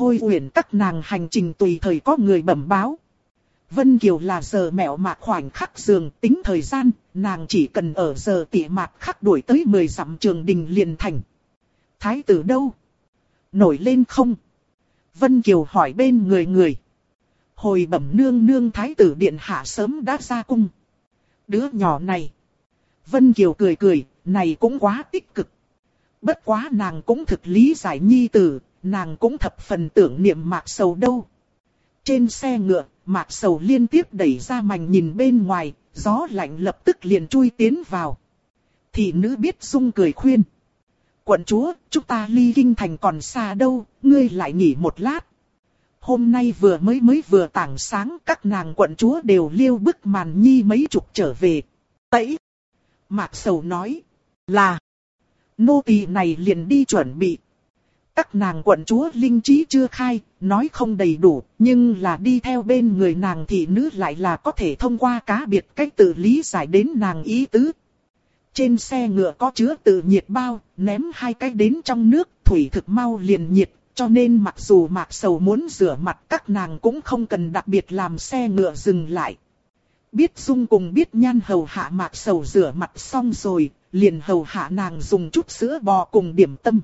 Thôi Uyển các nàng hành trình tùy thời có người bẩm báo. Vân Kiều là giờ mẹo mạc khoảnh khắc giường, tính thời gian, nàng chỉ cần ở giờ tỉ mạc khắc đuổi tới 10 dặm Trường Đình liền thành. Thái tử đâu? Nổi lên không? Vân Kiều hỏi bên người. Hồi bẩm nương nương thái tử điện hạ sớm đã ra cung. Đứa nhỏ này. Vân Kiều cười, này cũng quá tích cực. Bất quá nàng cũng thực lý giải nhi tử, nàng cũng thập phần tưởng niệm Mạc Sầu đâu. Trên xe ngựa, Mạc Sầu liên tiếp đẩy ra mành nhìn bên ngoài, gió lạnh lập tức liền chui tiến vào. Thị nữ Biết Dung cười khuyên. Quận chúa, chúng ta ly kinh thành còn xa đâu, ngươi lại nghỉ một lát. Hôm nay vừa vừa tảng sáng, các nàng quận chúa đều liêu bức màn nhi mấy chục trở về. Tẩy. Mạc Sầu nói. Là. Nô tỳ này liền đi chuẩn bị. Các nàng quận chúa linh trí chưa khai, nói không đầy đủ, nhưng là đi theo bên người nàng thị nữ lại là có thể thông qua cá biệt cách tự lý giải đến nàng ý tứ. Trên xe ngựa có chứa tự nhiệt bao, ném 2 cái đến trong nước, thủy thực mau liền nhiệt, cho nên mặc dù Mạc Sầu muốn rửa mặt các nàng cũng không cần đặc biệt làm xe ngựa dừng lại. Biết Dung cùng Biết Nhan hầu hạ Mạc Sầu rửa mặt xong rồi, liền hầu hạ nàng dùng chút sữa bò cùng điểm tâm.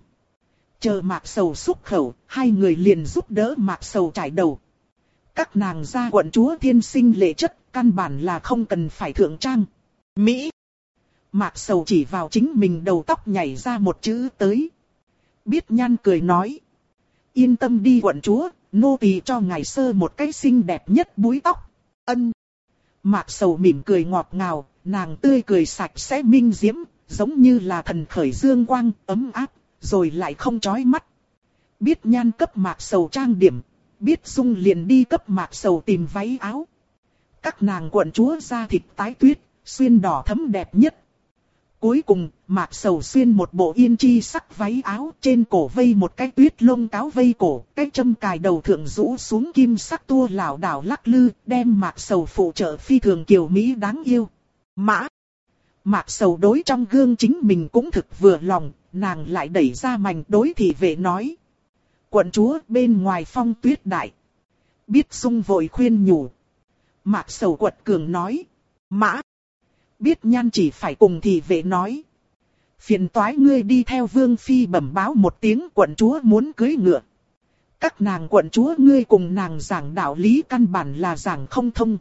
Chờ Mạc Sầu xúc khẩu, hai người liền giúp đỡ Mạc Sầu chải đầu. Các nàng gia quận chúa thiên sinh lệ chất, căn bản là không cần phải thượng trang. Mỹ. Mạc Sầu chỉ vào chính mình đầu tóc nhảy ra một chữ tới. Biết Nhan cười nói. Yên tâm đi quận chúa, nô tỳ cho ngài sơ một cái xinh đẹp nhất búi tóc. Ân. Mạc Sầu mỉm cười ngọt ngào, nàng tươi cười sạch sẽ minh diễm, giống như là thần khởi dương quang, ấm áp, rồi lại không chói mắt. Biết Nhan cấp Mạc Sầu trang điểm, Biết Dung liền đi cấp Mạc Sầu tìm váy áo. Các nàng quận chúa da thịt tái tuyết, xuyên đỏ thấm đẹp nhất. Cuối cùng, Mạc Sầu xuyên một bộ yên chi sắc váy áo, trên cổ vây một cái tuyết lông cáo vây cổ, cái châm cài đầu thượng rũ xuống kim sắc tua lảo đảo lắc lư, đem Mạc Sầu phụ trợ phi thường kiều mỹ đáng yêu. Mạc Sầu đối trong gương chính mình cũng thực vừa lòng, nàng lại đẩy ra mành đối thị vệ nói. Quận chúa bên ngoài phong tuyết đại. Biết Dung vội khuyên nhủ. Mạc Sầu quật cường nói. Biết Nhan chỉ phải cùng thị vệ nói. Phiền toái ngươi đi theo vương phi bẩm báo một tiếng quận chúa muốn cưới ngựa. Các nàng quận chúa ngươi cùng nàng giảng đạo lý căn bản là giảng không thông.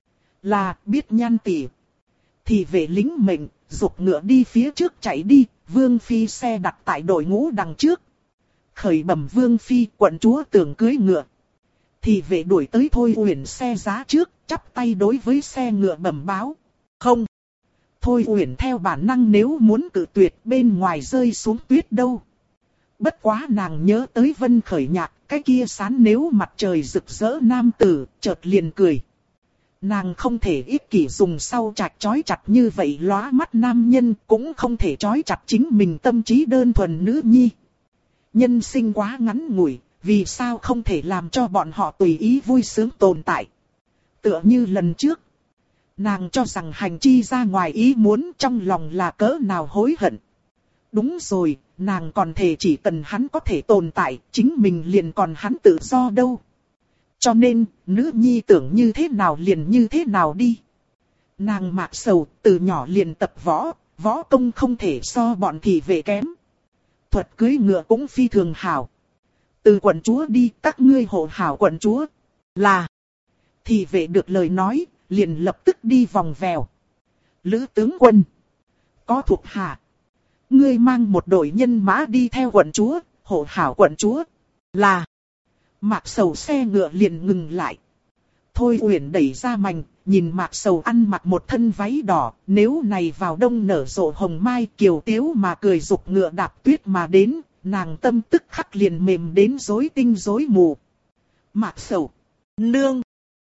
Là Biết Nhan tỷ. Thị vệ lính mệnh, giục ngựa đi phía trước chạy đi, vương phi xe đặt tại đội ngũ đằng trước. Khởi bẩm vương phi quận chúa tưởng cưới ngựa. Thị vệ đuổi tới Thôi Uyển xe giá trước, chắp tay đối với xe ngựa bẩm báo. Không. Thôi Uyển theo bản năng nếu muốn cự tuyệt bên ngoài rơi xuống tuyết đâu. Bất quá nàng nhớ tới Vân Khởi Nhạc, cái kia sán nếu mặt trời rực rỡ nam tử, chợt liền cười. Nàng không thể ích kỷ dùng sau chặt chói chặt như vậy lóa mắt nam nhân, cũng không thể chói chặt chính mình tâm trí đơn thuần nữ nhi. Nhân sinh quá ngắn ngủi, vì sao không thể làm cho bọn họ tùy ý vui sướng tồn tại. Tựa như lần trước. Nàng cho rằng hành chi ra ngoài ý muốn trong lòng là cỡ nào hối hận. Đúng rồi, nàng còn thề chỉ cần hắn có thể tồn tại, chính mình liền còn hắn tự do đâu. Cho nên, nữ nhi tưởng như thế nào liền như thế nào đi. Nàng Mạc Sầu từ nhỏ liền tập võ công không thể so bọn thị vệ kém. Thuật cưỡi ngựa cũng phi thường hảo. Từ quận chúa đi, các ngươi hộ hảo quận chúa. Là. Thị vệ được lời nói, liền lập tức đi vòng vèo. Lữ tướng quân. Có thuộc hạ. Ngươi mang một đội nhân mã đi theo quận chúa, hộ hảo quận chúa. Là. Mạc Sầu xe ngựa liền ngừng lại. Thôi Uyển đẩy ra mành, nhìn Mạc Sầu ăn mặc một thân váy đỏ, nếu này vào đông nở rộ hồng mai kiều tiếu mà cười dục ngựa đạp tuyết mà đến, nàng tâm tức khắc liền mềm đến rối tinh rối mù. Mạc Sầu. Nương.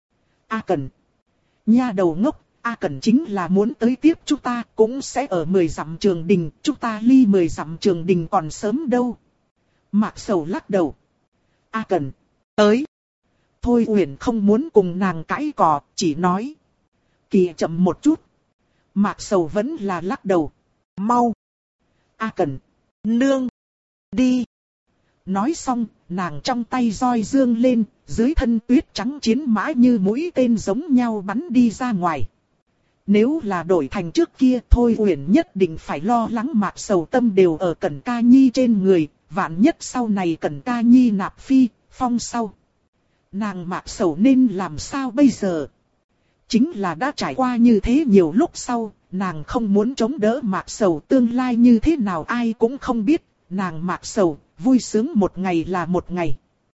A Cẩn. Nha đầu ngốc, A Cẩn chính là muốn tới tiếp chúng ta, cũng sẽ ở 10 dặm Trường Đình, chúng ta ly 10 dặm Trường Đình còn sớm đâu. Mạc Sầu lắc đầu. A Cẩn. Tới. Thôi Uyển không muốn cùng nàng cãi cọ, chỉ nói. Kìa chậm một chút. Mạc Sầu vẫn là lắc đầu. Mau. A Cẩn. Nương. Đi. Nói xong, nàng trong tay roi dương lên, dưới thân tuyết trắng chiến mã như mũi tên giống nhau bắn đi ra ngoài. Nếu là đổi thành trước kia Thôi Uyển nhất định phải lo lắng Mạc Sầu tâm đều ở Cẩn Ca Nhi trên người, vạn nhất sau này Cẩn Ca Nhi nạp phi, phong sau. Nàng Mạc Sầu nên làm sao bây giờ? Chính là đã trải qua như thế nhiều lúc sau, nàng không muốn chống đỡ Mạc Sầu tương lai như thế nào ai cũng không biết, nàng Mạc Sầu vui sướng một ngày là một ngày.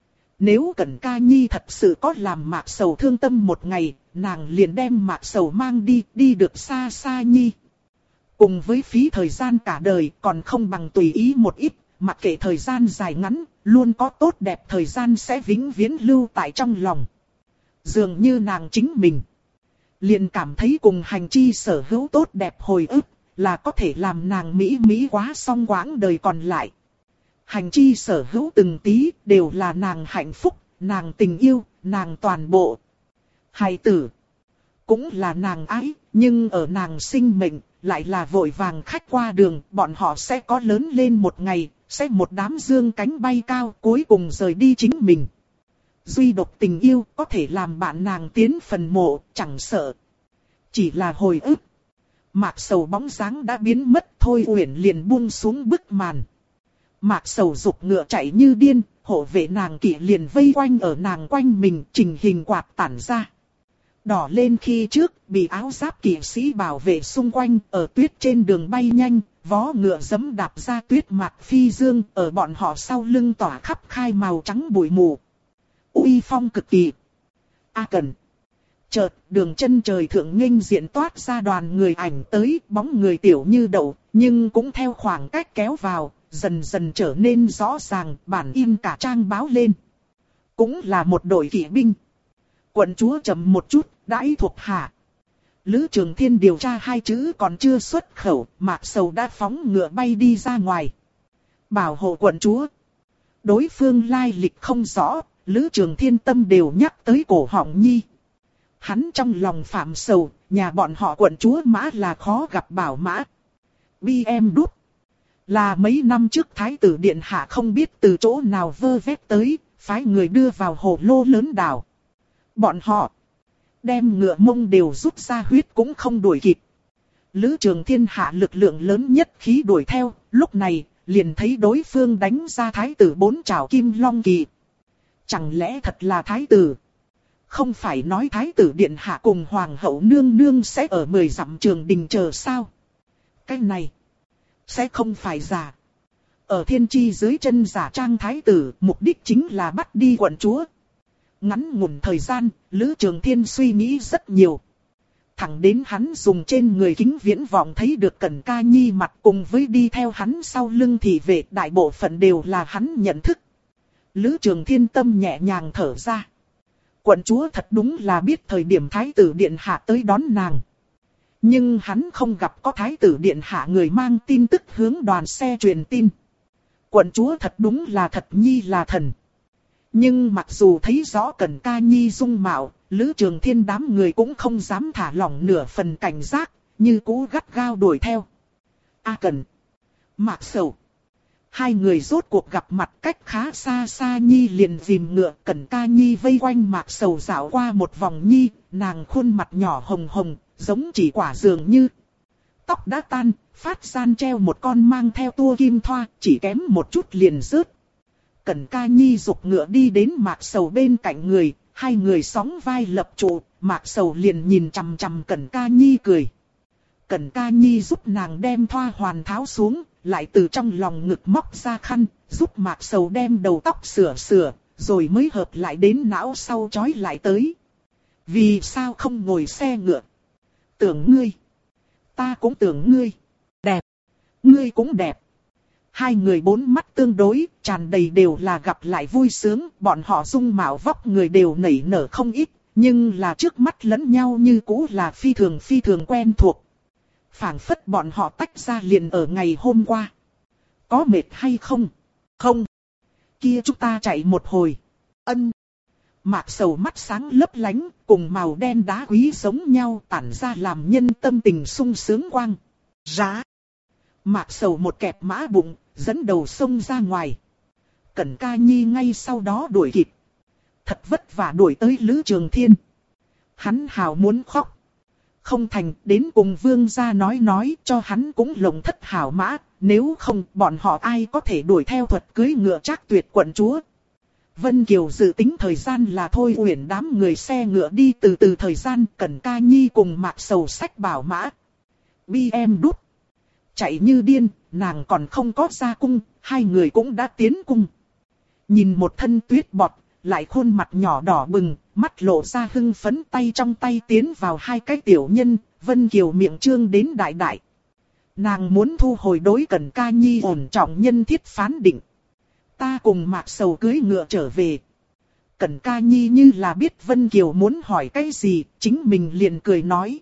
Nếu Cẩn Ca Nhi thật sự có làm Mạc Sầu thương tâm một ngày, nàng liền đem Mạc Sầu mang đi được xa xa nhi. Cùng với phí thời gian cả đời còn không bằng tùy ý một ít, mặc kệ thời gian dài ngắn, luôn có tốt đẹp thời gian sẽ vĩnh viễn lưu tại trong lòng. Dường như nàng chính mình, liền cảm thấy cùng hành chi sở hữu tốt đẹp hồi ức, là có thể làm nàng mỹ quá xong quãng đời còn lại. Hành chi sở hữu từng tí đều là nàng hạnh phúc, nàng tình yêu, nàng toàn bộ. Hài tử cũng là nàng ái, nhưng ở nàng sinh mệnh lại là vội vàng khách qua đường, bọn họ sẽ có lớn lên một ngày, sẽ một đám dương cánh bay cao cuối cùng rời đi chính mình. Duy độc tình yêu có thể làm bạn nàng tiến phần mộ, chẳng sợ. Chỉ là hồi ức. Mạc Sầu bóng dáng đã biến mất, Thôi Uyển liền buông xuống bức màn. Mạc Sầu dục ngựa chạy như điên, hộ vệ nàng kỵ liền vây quanh ở nàng quanh mình, trình hình quạt tản ra. Đỏ lên khi trước, bị áo giáp kỵ sĩ bảo vệ xung quanh, ở tuyết trên đường bay nhanh, vó ngựa giẫm đạp ra tuyết mạc phi dương, ở bọn họ sau lưng tỏa khắp khai màu trắng bụi mù. Uy phong cực kỳ. Cần. Chợt, đường chân trời thượng nghênh diện toát ra đoàn người ảnh tới, bóng người tiểu như đậu, nhưng cũng theo khoảng cách kéo vào, dần dần trở nên rõ ràng, bản in cả trang báo lên. Cũng là một đội kỵ binh. Quận chúa chậm một chút, đãi thuộc hạ. Lữ Trường Thiên điều tra hai chữ còn chưa xuất khẩu, Mạc Sầu đã phóng ngựa bay đi ra ngoài. Bảo hộ quận chúa. Đối phương lai lịch không rõ, Lữ Trường Thiên tâm đều nhắc tới cổ họng nhi. Hắn trong lòng phạm sầu, nhà bọn họ quận chúa mã là khó gặp bảo mã. BM đút. Là mấy năm trước Thái tử Điện Hạ không biết từ chỗ nào vơ vét tới, phái người đưa vào hồ lô lớn đảo. Bọn họ đem ngựa mông đều rút ra huyết cũng không đuổi kịp. Lữ Trường Thiên hạ lực lượng lớn nhất khí đuổi theo, lúc này liền thấy đối phương đánh ra Thái tử bốn trảo kim long kỳ. Chẳng lẽ thật là Thái tử? Không phải nói Thái tử Điện Hạ cùng Hoàng hậu nương nương sẽ ở 10 dặm trường đình chờ sao? Cái này sẽ không phải giả. Ở thiên chi dưới chân giả trang Thái tử, mục đích chính là bắt đi quận chúa. Ngắn ngủn thời gian, Lữ Trường Thiên suy nghĩ rất nhiều. Thẳng đến hắn dùng trên người kính viễn vọng thấy được Cẩn Ca Nhi mặt cùng với đi theo hắn sau lưng thì về đại bộ phận đều là hắn nhận thức. Lữ Trường Thiên tâm nhẹ nhàng thở ra. Quận chúa thật đúng là biết thời điểm Thái tử Điện Hạ tới đón nàng. Nhưng hắn không gặp có Thái tử Điện Hạ người mang tin tức hướng đoàn xe truyền tin. Quận chúa thật đúng là thật nhi là thần. Nhưng mặc dù thấy rõ Cẩn Ca Nhi dung mạo, Lữ Trường Thiên đám người cũng không dám thả lỏng nửa phần cảnh giác, như cũ gắt gao đuổi theo. Cần. Mạc Sầu. Hai người rốt cuộc gặp mặt cách khá xa xa Nhi liền dìm ngựa. Cẩn Ca Nhi vây quanh Mạc Sầu dạo qua một vòng Nhi, nàng khuôn mặt nhỏ hồng hồng, giống chỉ quả dường như. Tóc đã tan, phát gian treo một con mang theo tua kim thoa, chỉ kém một chút liền rớt. Cẩn Ca Nhi giục ngựa đi đến Mạc Sầu bên cạnh người, hai người sóng vai lập trụ, Mạc Sầu liền nhìn chằm chằm Cẩn Ca Nhi cười. Cẩn Ca Nhi giúp nàng đem thoa hoàn tháo xuống, lại từ trong lòng ngực móc ra khăn, giúp Mạc Sầu đem đầu tóc sửa, rồi mới hợp lại đến não sau trói lại tới. Vì sao không ngồi xe ngựa? Tưởng ngươi. Ta cũng tưởng ngươi. Đẹp. Ngươi cũng đẹp. Hai người bốn mắt tương đối, tràn đầy đều là gặp lại vui sướng, bọn họ dung mạo vóc người đều nảy nở không ít, nhưng là trước mắt lẫn nhau như cũ là phi thường quen thuộc. Phảng phất bọn họ tách ra liền ở ngày hôm qua. Có mệt hay không? Không. Kia chúng ta chạy một hồi. Ân. Mạc Sầu mắt sáng lấp lánh, cùng màu đen đá quý giống nhau tản ra làm nhân tâm tình sung sướng quang. Rá. Mạc Sầu một kẹp mã bụng, dẫn đầu xông ra ngoài. Cẩn Ca Nhi ngay sau đó đuổi kịp. Thật vất vả đuổi tới Lữ Trường Thiên. Hắn hào muốn khóc. Không thành, đến cùng vương gia nói cho hắn cũng lồng thất hảo mã, nếu không bọn họ ai có thể đuổi theo thuật cưới ngựa Trác Tuyệt quận chúa. Vân Kiều dự tính thời gian là thôi uyển đám người xe ngựa đi từ từ thời gian, Cẩn Ca Nhi cùng Mạc Sầu sách bảo mã. BM đút. Chạy như điên, nàng còn không có ra cung, hai người cũng đã tiến cung. Nhìn một thân tuyết bọt, lại khuôn mặt nhỏ đỏ bừng, mắt lộ ra hưng phấn, tay trong tay tiến vào hai cái tiểu nhân, Vân Kiều miệng trương đến đại đại. Nàng muốn thu hồi đối Cẩn Ca Nhi ổn trọng nhân thiết phán định. Ta cùng Mạc Sầu cưới ngựa trở về. Cẩn Ca Nhi như là biết Vân Kiều muốn hỏi cái gì, chính mình liền cười nói.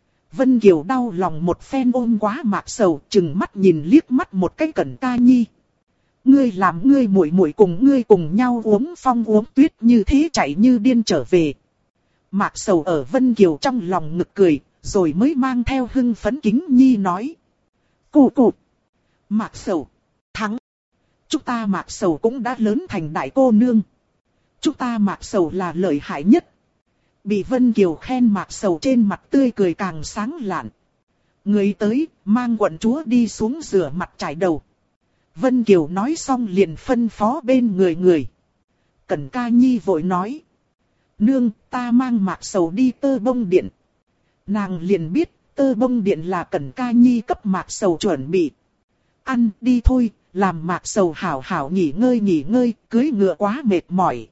Vân Kiều đau lòng một phen ôm quá Mạc Sầu, chừng mắt nhìn liếc mắt một cái Cẩn Ca Nhi. Ngươi làm ngươi muội muội cùng ngươi cùng nhau uống phong uống tuyết như thế chạy như điên trở về. Mạc Sầu ở Vân Kiều trong lòng ngực cười, rồi mới mang theo hưng phấn kính nhi nói. Cụ. Mạc Sầu, thắng. Chúng ta Mạc Sầu cũng đã lớn thành đại cô nương. Chúng ta Mạc Sầu là lợi hại nhất. Bị Vân Kiều khen Mạc Sầu trên mặt tươi cười càng sáng lạn. Người tới, mang quận chúa đi xuống rửa mặt chải đầu. Vân Kiều nói xong liền phân phó bên người. Cẩn Ca Nhi vội nói. Nương, ta mang Mạc Sầu đi Tơ Bông Điện. Nàng liền biết, Tơ Bông Điện là Cẩn Ca Nhi cấp Mạc Sầu chuẩn bị. Ăn đi thôi, làm Mạc Sầu hảo hảo nghỉ ngơi, cưới ngựa quá mệt mỏi.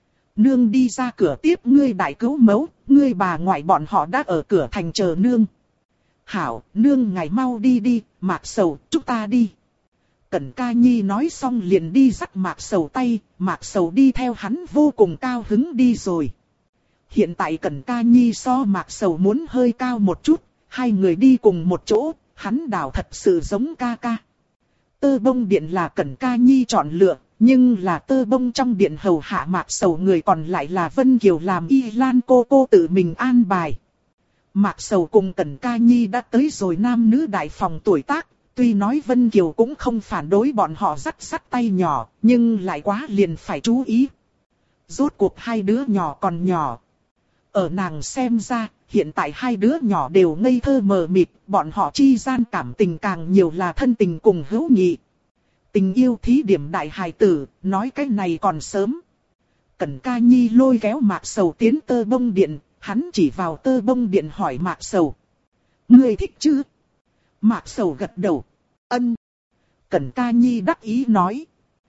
Nương đi ra cửa tiếp ngươi đại cứu mẫu, ngươi bà ngoại bọn họ đã ở cửa thành chờ nương. Hảo, nương ngài mau đi, Mạc Sầu, chúng ta đi. Cẩn Ca Nhi nói xong liền đi dắt Mạc Sầu tay, Mạc Sầu đi theo hắn vô cùng cao hứng đi rồi. Hiện tại Cẩn Ca Nhi so Mạc Sầu muốn hơi cao một chút, hai người đi cùng một chỗ, hắn đảo thật sự giống ca ca. Tơ Bông Điện là Cẩn Ca Nhi chọn lựa, nhưng là Tơ Bông trong điện hầu hạ Mạc Sầu người còn lại là Vân Kiều làm Y Lan cô tự mình an bài. Mạc Sầu cùng Cẩn Ca Nhi đã tới rồi nam nữ đại phòng tuổi tác. Tuy nói Vân Kiều cũng không phản đối bọn họ dắt tay nhỏ, nhưng lại quá liền phải chú ý. Rốt cuộc hai đứa nhỏ còn nhỏ. Ở nàng xem ra, hiện tại hai đứa nhỏ đều ngây thơ mờ mịt, bọn họ chi gian cảm tình càng nhiều là thân tình cùng hữu nghị. Tình yêu thí điểm đại hài tử, nói cái này còn sớm. Cẩn Ca Nhi lôi kéo Mạc Sầu tiến Tơ Bông Điện, hắn chỉ vào Tơ Bông Điện hỏi Mạc Sầu. Ngươi thích chứ? Mạc Sầu gật đầu. Ân. Cẩn Ca Nhi đắc ý nói.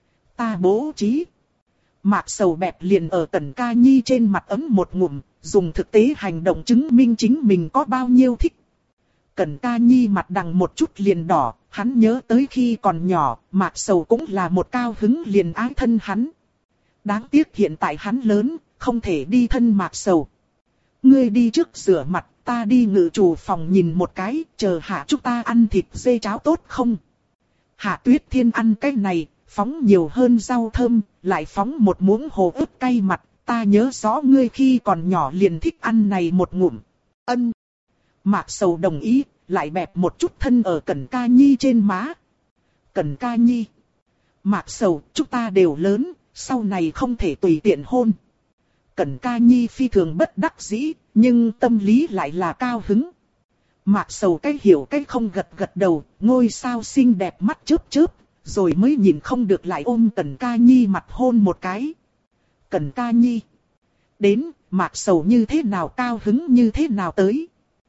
Ta bố trí. Mạc Sầu bẹp liền ở Cẩn Ca Nhi trên mặt ấm một ngụm, dùng thực tế hành động chứng minh chính mình có bao nhiêu thích. Cẩn Ca Nhi mặt đằng một chút liền đỏ, hắn nhớ tới khi còn nhỏ, Mạc Sầu cũng là một cao hứng liền ái thân hắn. Đáng tiếc hiện tại hắn lớn, không thể đi thân Mạc Sầu. Ngươi đi trước rửa mặt, ta đi ngự chủ phòng nhìn một cái, chờ hạ chúng ta ăn thịt dê cháo tốt không? Hạ Tuyết Thiên ăn cái này, phóng nhiều hơn rau thơm, lại phóng một muỗng hồ ức cay mặt, ta nhớ rõ ngươi khi còn nhỏ liền thích ăn này một ngụm. Ân. Mạc Sầu đồng ý, lại bẹp một chút thân ở Cẩn Ca Nhi trên má. Cẩn Ca Nhi. Mạc Sầu, chúng ta đều lớn, sau này không thể tùy tiện hôn. Cẩn Ca Nhi phi thường bất đắc dĩ, nhưng tâm lý lại là cao hứng. Mạc Sầu cái hiểu cái không gật đầu, ngôi sao xinh đẹp mắt chớp, rồi mới nhìn không được lại ôm Cẩn Ca Nhi mặt hôn một cái. Cẩn Ca Nhi. Đến, Mạc Sầu như thế nào cao hứng như thế nào tới.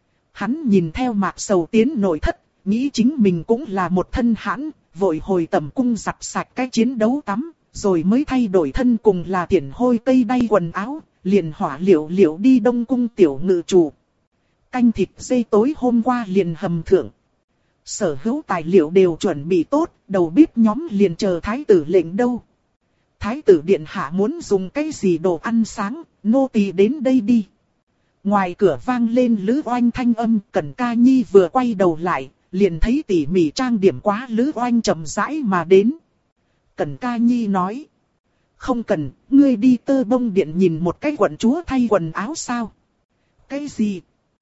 Hắn nhìn theo Mạc Sầu tiến nội thất, nghĩ chính mình cũng là một thân hãn, vội hồi tẩm cung giặt sạch cái chiến đấu tắm, rồi mới thay đổi thân cùng là tiện hôi tây đay quần áo, liền hỏa liệu đi Đông Cung tiểu ngự chủ. Canh thịt dê tối hôm qua liền hầm thượng. Sở hữu tài liệu đều chuẩn bị tốt, đầu bếp nhóm liền chờ thái tử lệnh đâu. Thái tử điện hạ muốn dùng cái gì đồ ăn sáng, nô tỳ đến đây đi. Ngoài cửa vang lên Lữ Oanh thanh âm, Cẩn Ca Nhi vừa quay đầu lại, liền thấy tỉ mỉ trang điểm quá Lữ Oanh chậm rãi mà đến. Cẩn Ca Nhi nói. Không cần, ngươi đi Tơ Bông Điện nhìn một cái quận chúa thay quần áo sao? Cái gì?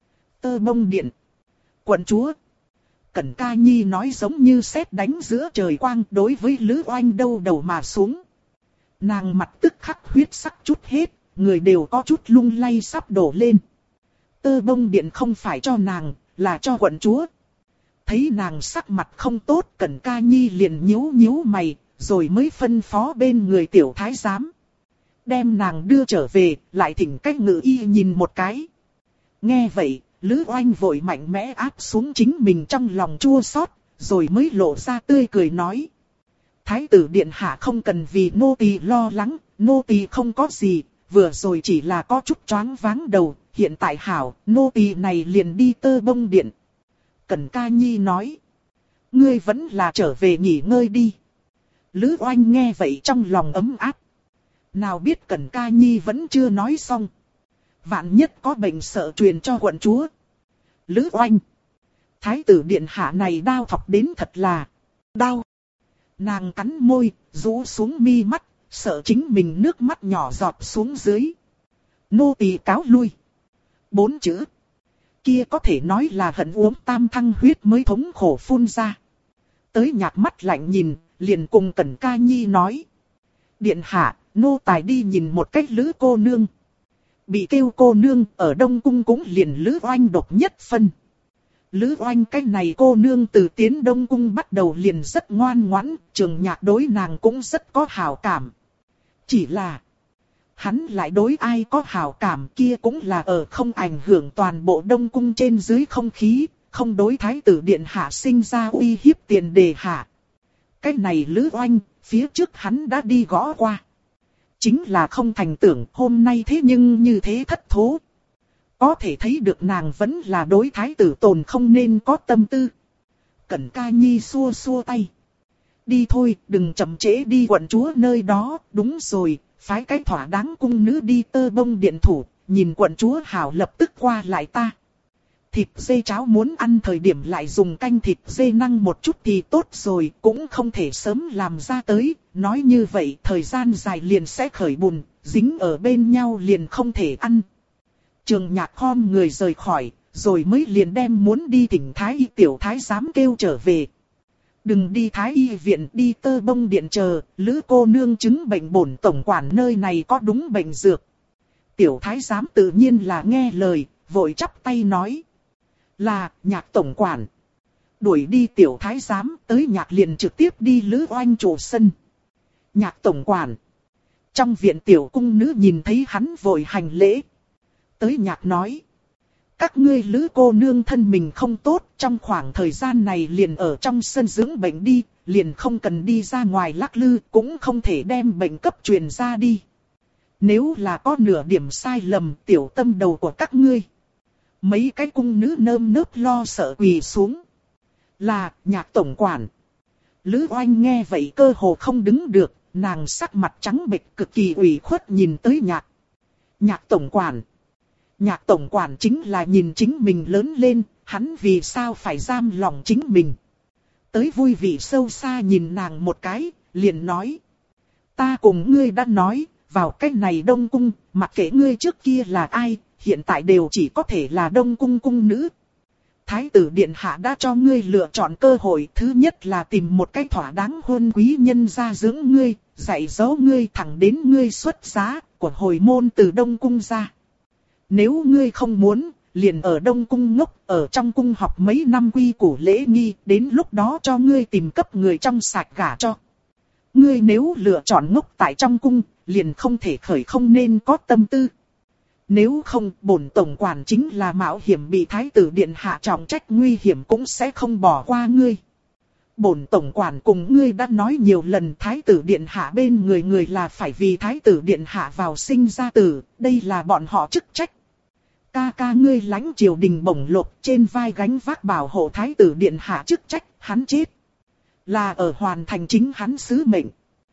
Tơ Bông Điện. Quận chúa. Cẩn Ca Nhi nói giống như sét đánh giữa trời quang, đối với Lữ Oanh đâu đầu mà xuống. Nàng mặt tức khắc huyết sắc chút hết, người đều có chút lung lay sắp đổ lên. Tơ bông điện không phải cho nàng, là cho quận chúa. Thấy nàng sắc mặt không tốt, Cẩn Ca Nhi liền nhíu nhíu mày, rồi mới phân phó bên người tiểu thái giám. Đem nàng đưa trở về, lại thỉnh cách ngự y nhìn một cái. Nghe vậy, Lữ Oanh vội mạnh mẽ áp xuống chính mình trong lòng chua xót, rồi mới lộ ra tươi cười nói. Thái tử điện hạ không cần vì nô tỳ lo lắng, nô tỳ không có gì, vừa rồi chỉ là có chút choáng váng đầu, hiện tại hảo, nô tỳ này liền đi tơ bông điện. Cẩn Ca Nhi nói. Ngươi vẫn là trở về nghỉ ngơi đi. Lữ Oanh nghe vậy trong lòng ấm áp. Nào biết Cẩn Ca Nhi vẫn chưa nói xong. Vạn nhất có bệnh sợ truyền cho quận chúa. Lữ Oanh. Thái tử điện hạ này đao thọc đến thật là đau. Nàng cắn môi, rũ xuống mi mắt, sợ chính mình nước mắt nhỏ giọt xuống dưới. Nô tỳ cáo lui. 4 chữ. Kia có thể nói là hận uống tam thăng huyết mới thống khổ phun ra. Tới Nhạc mắt lạnh nhìn, liền cùng Cẩn Ca Nhi nói. Điện hạ, nô tài đi nhìn một cách Lữ cô nương. Bị kêu cô nương ở Đông Cung cũng liền Lữ Oanh độc nhất phân. Lữ Oanh cái này cô nương từ tiến Đông Cung bắt đầu liền rất ngoan ngoãn, Trường Nhạc đối nàng cũng rất có hảo cảm. Chỉ là, hắn lại đối ai có hảo cảm kia cũng là ở không ảnh hưởng toàn bộ Đông Cung trên dưới không khí, không đối thái tử điện hạ sinh ra uy hiếp tiền đề hạ. Cái này Lữ Oanh, phía trước hắn đã đi gõ qua. Chính là không thành tưởng hôm nay thế nhưng như thế thất thố. Có thể thấy được nàng vẫn là đối thái tử tồn không nên có tâm tư. Cẩn Ca Nhi xua xua tay. Đi thôi, đừng chậm trễ đi quận chúa nơi đó, đúng rồi, phái cái thỏa đáng cung nữ đi tơ bông điện thủ, nhìn quận chúa hảo lập tức qua lại ta. Thịt dê cháo muốn ăn thời điểm lại dùng canh thịt dê năng một chút thì tốt rồi, cũng không thể sớm làm ra tới, nói như vậy thời gian dài liền sẽ khởi bùn, dính ở bên nhau liền không thể ăn. Trường Nhạc khom người rời khỏi, rồi mới liền đem muốn đi thỉnh thái y tiểu thái giám kêu trở về. Đừng đi thái y viện, đi tơ bông điện chờ, Lữ cô nương chứng bệnh bổn tổng quản nơi này có đúng bệnh dược. Tiểu thái giám tự nhiên là nghe lời, vội chắp tay nói. Là, Nhạc tổng quản. Đuổi đi tiểu thái giám, tới Nhạc liền trực tiếp đi Lữ Oanh trụ sân. Nhạc tổng quản. Trong viện tiểu cung nữ nhìn thấy hắn vội hành lễ. Tới Nhạc nói. Các ngươi Lữ cô nương thân mình không tốt, trong khoảng thời gian này liền ở trong sân dưỡng bệnh đi, liền không cần đi ra ngoài lắc lư, cũng không thể đem bệnh cấp truyền ra đi. Nếu là có nửa điểm sai lầm, tiểu tâm đầu của các ngươi. Mấy cái cung nữ nơm nớp lo sợ quỳ xuống. Là, Nhạc tổng quản. Lữ Oanh nghe vậy cơ hồ không đứng được, nàng sắc mặt trắng bệch cực kỳ ủy khuất nhìn tới Nhạc. Nhạc tổng quản. Nhạc tổng quản chính là nhìn chính mình lớn lên, hắn vì sao phải giam lòng chính mình. Tới vui vị sâu xa nhìn nàng một cái, liền nói. Ta cùng ngươi đã nói, vào cái này Đông Cung, mặc kệ ngươi trước kia là ai, hiện tại đều chỉ có thể là Đông Cung cung nữ. Thái tử điện hạ đã cho ngươi lựa chọn cơ hội, thứ nhất là tìm một cách thỏa đáng hôn quý nhân gia dưỡng ngươi, dạy dỗ ngươi thẳng đến ngươi xuất giá, của hồi môn từ Đông Cung ra. Nếu ngươi không muốn, liền ở Đông Cung ngốc, ở trong cung học mấy năm quy củ lễ nghi, đến lúc đó cho ngươi tìm cấp người trong sạch gả cho. Ngươi nếu lựa chọn ngốc tại trong cung, liền không thể khởi không nên có tâm tư. Nếu không, bổn tổng quản chính là mạo hiểm bị thái tử điện hạ trọng trách nguy hiểm cũng sẽ không bỏ qua ngươi. Bổn tổng quản cùng ngươi đã nói nhiều lần thái tử điện hạ bên người là phải vì thái tử điện hạ vào sinh ra tử, đây là bọn họ chức trách. Ca ca ngươi lãnh triều đình bổng lộc trên vai gánh vác bảo hộ thái tử điện hạ chức trách, hắn chết. Là ở hoàn thành chính hắn sứ mệnh.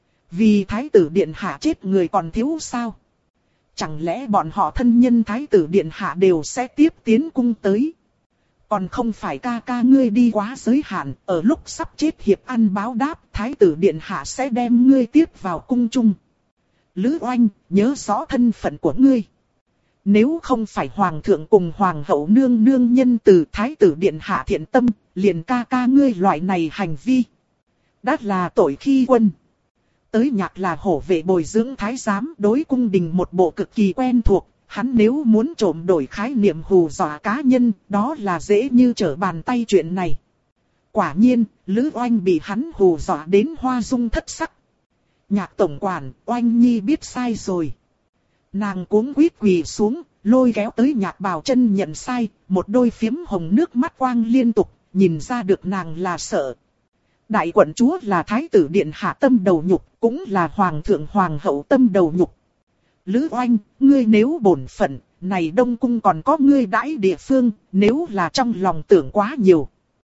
Vì thái tử điện hạ chết người còn thiếu sao? Chẳng lẽ bọn họ thân nhân thái tử điện hạ đều sẽ tiếp tiến cung tới? Còn không phải ca ca ngươi đi quá giới hạn, ở lúc sắp chết hiệp ăn báo đáp, thái tử điện hạ sẽ đem ngươi tiếp vào cung chung. Lữ Oanh, nhớ rõ thân phận của ngươi. Nếu không phải hoàng thượng cùng hoàng hậu nương nương nhân từ thái tử điện hạ thiện tâm, liền ca ca ngươi loại này hành vi. Đã là tội khi quân. Tới Nhạc là hổ vệ bồi dưỡng thái giám, đối cung đình một bộ cực kỳ quen thuộc. Hắn nếu muốn trộm đổi khái niệm hù dọa cá nhân, đó là dễ như trở bàn tay chuyện này. Quả nhiên, Lữ Oanh bị hắn hù dọa đến hoa dung thất sắc. Nhạc tổng quản, Oanh Nhi biết sai rồi. Nàng cuống quýt quỳ xuống, lôi kéo tới Nhạc Bảo Chân nhận sai, một đôi phiếm hồng nước mắt quang liên tục, nhìn ra được nàng là sợ. Đại quận chúa là thái tử điện hạ tâm đầu nhục, cũng là hoàng thượng hoàng hậu tâm đầu nhục. Lữ Oanh, ngươi nếu bổn phận, này Đông Cung còn có ngươi đãi địa phương, nếu là trong lòng tưởng quá nhiều.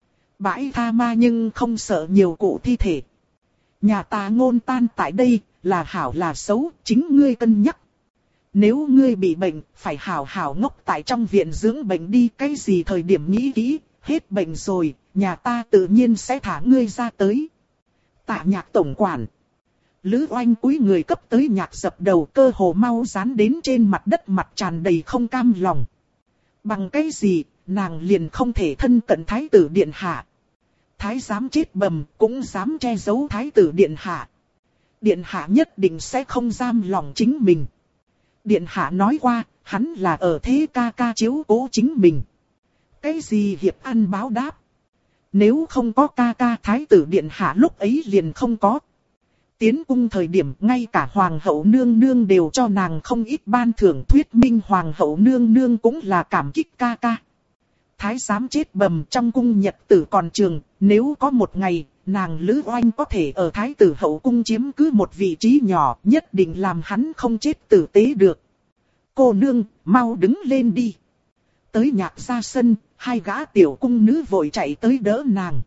Bãi tha ma nhưng không sợ nhiều cụ thi thể. Nhà ta ngôn tan tại đây, là hảo là xấu, chính ngươi cân nhắc. Nếu ngươi bị bệnh, phải hảo hảo ngốc tại trong viện dưỡng bệnh đi, cái gì thời điểm nghĩ kỹ, hết bệnh rồi, nhà ta tự nhiên sẽ thả ngươi ra tới. Tạ Nhạc tổng quản. Lữ Oanh cúi người cấp tới Nhạc dập đầu, cơ hồ mau dán đến trên mặt đất, mặt tràn đầy không cam lòng. Bằng cái gì, nàng liền không thể thân cận thái tử điện hạ. Thái giám chết bầm, cũng dám che giấu thái tử điện hạ. Điện hạ nhất định sẽ không giam lòng chính mình. Điện hạ nói qua, hắn là ở thế ca ca chiếu cố chính mình. Cái gì hiệp ăn báo đáp? Nếu không có ca ca thái tử điện hạ lúc ấy liền không có. Tiến cung thời điểm ngay cả hoàng hậu nương nương đều cho nàng không ít ban thưởng, thuyết minh hoàng hậu nương nương cũng là cảm kích ca ca. Thái giám chết bầm, trong cung nhật tử còn trường, nếu có một ngày, nàng Lữ Oanh có thể ở thái tử hậu cung chiếm cứ một vị trí nhỏ, nhất định làm hắn không chết tử tế được. Cô nương, mau đứng lên đi. Tới Nhạc ra sân, hai gã tiểu cung nữ vội chạy tới đỡ nàng.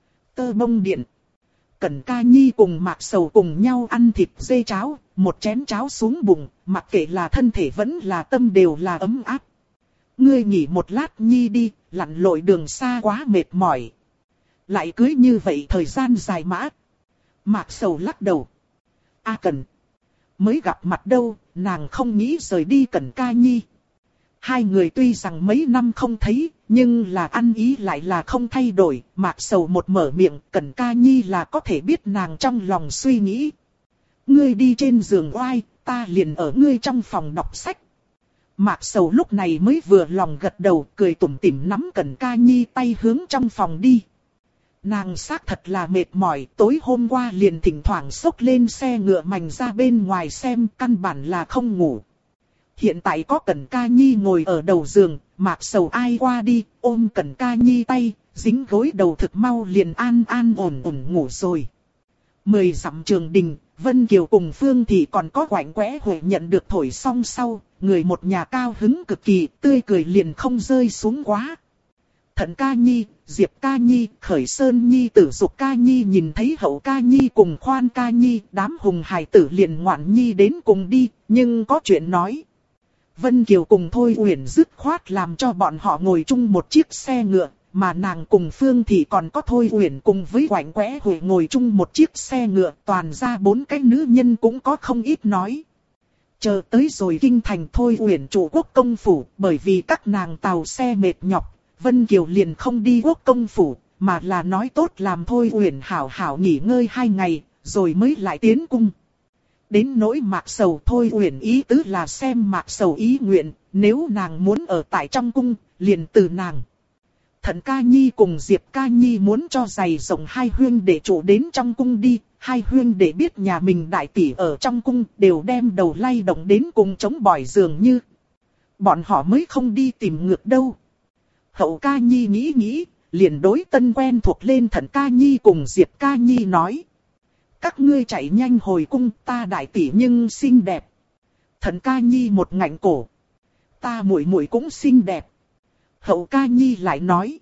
Tơ bông điện. Cẩn Ca Nhi cùng Mạc Sầu cùng nhau ăn thịt dê cháo, một chén cháo xuống bụng, mặc kệ là thân thể vẫn là tâm đều là ấm áp. Ngươi nghỉ một lát Nhi đi, lặn lội đường xa quá mệt mỏi. Lại cưới như vậy thời gian dài mã. Mạc Sầu lắc đầu. Cẩn. Mới gặp mặt đâu, nàng không nghĩ rời đi Cẩn Ca Nhi. Hai người tuy rằng mấy năm không thấy, nhưng là ăn ý lại là không thay đổi. Mạc Sầu một mở miệng, Cẩn Ca Nhi là có thể biết nàng trong lòng suy nghĩ. Ngươi đi trên giường oai, ta liền ở ngươi trong phòng đọc sách. Mạc Sầu lúc này mới vừa lòng gật đầu, cười tủm tỉm nắm Cẩn Ca Nhi tay hướng trong phòng đi. Nàng xác thật là mệt mỏi, tối hôm qua liền thỉnh thoảng xốc lên xe ngựa mành ra bên ngoài xem, căn bản là không ngủ. Hiện tại có Cẩn Ca Nhi ngồi ở đầu giường, Mạc Sầu ai qua đi, ôm Cẩn Ca Nhi tay, dính gối đầu thực mau liền an ổn ngủ rồi. 10 dặm trường đình, Vân Kiều cùng Phương Thị còn có Quạnh Quẽ Huệ nhận được thổi xong sau, người một nhà cao hứng cực kỳ, tươi cười liền không rơi xuống quá. Thận Ca Nhi, Diệp Ca Nhi, Khởi Sơn Nhi tử Dục Ca Nhi nhìn thấy Hậu Ca Nhi cùng Khoan Ca Nhi, đám hùng hài tử liền ngoạn nhi đến cùng đi, nhưng có chuyện nói. Vân Kiều cùng Thôi Uyển dứt khoát làm cho bọn họ ngồi chung một chiếc xe ngựa, mà nàng cùng Phương Thị còn có Thôi Uyển cùng với Quạnh Quẽ Huệ ngồi chung một chiếc xe ngựa, toàn ra 4 cái nữ nhân cũng có không ít nói. Chờ tới rồi kinh thành Thôi Uyển chủ quốc công phủ, bởi vì các nàng tàu xe mệt nhọc, Vân Kiều liền không đi quốc công phủ, mà là nói tốt làm Thôi Uyển hảo hảo nghỉ ngơi 2 ngày, rồi mới lại tiến cung. Đến nỗi Mạc Sầu, Thôi Uyển ý tứ là xem Mạc Sầu ý nguyện, nếu nàng muốn ở tại trong cung, liền từ nàng. Thận Ca Nhi cùng Diệp Ca Nhi muốn cho giày rộng hai huyên để trụ đến trong cung đi, hai huyên để biết nhà mình đại tỷ ở trong cung, đều đem đầu lay động đến cùng chống bỏi dường như. Bọn họ mới không đi tìm ngược đâu. Hậu Ca Nhi nghĩ, liền đối tân quen thuộc lên Thận Ca Nhi cùng Diệp Ca Nhi nói. Các ngươi chạy nhanh hồi cung, ta đại tỷ nhưng xinh đẹp. Thận Ca Nhi một ngạnh cổ. Ta muội muội cũng xinh đẹp. Hậu Ca Nhi lại nói.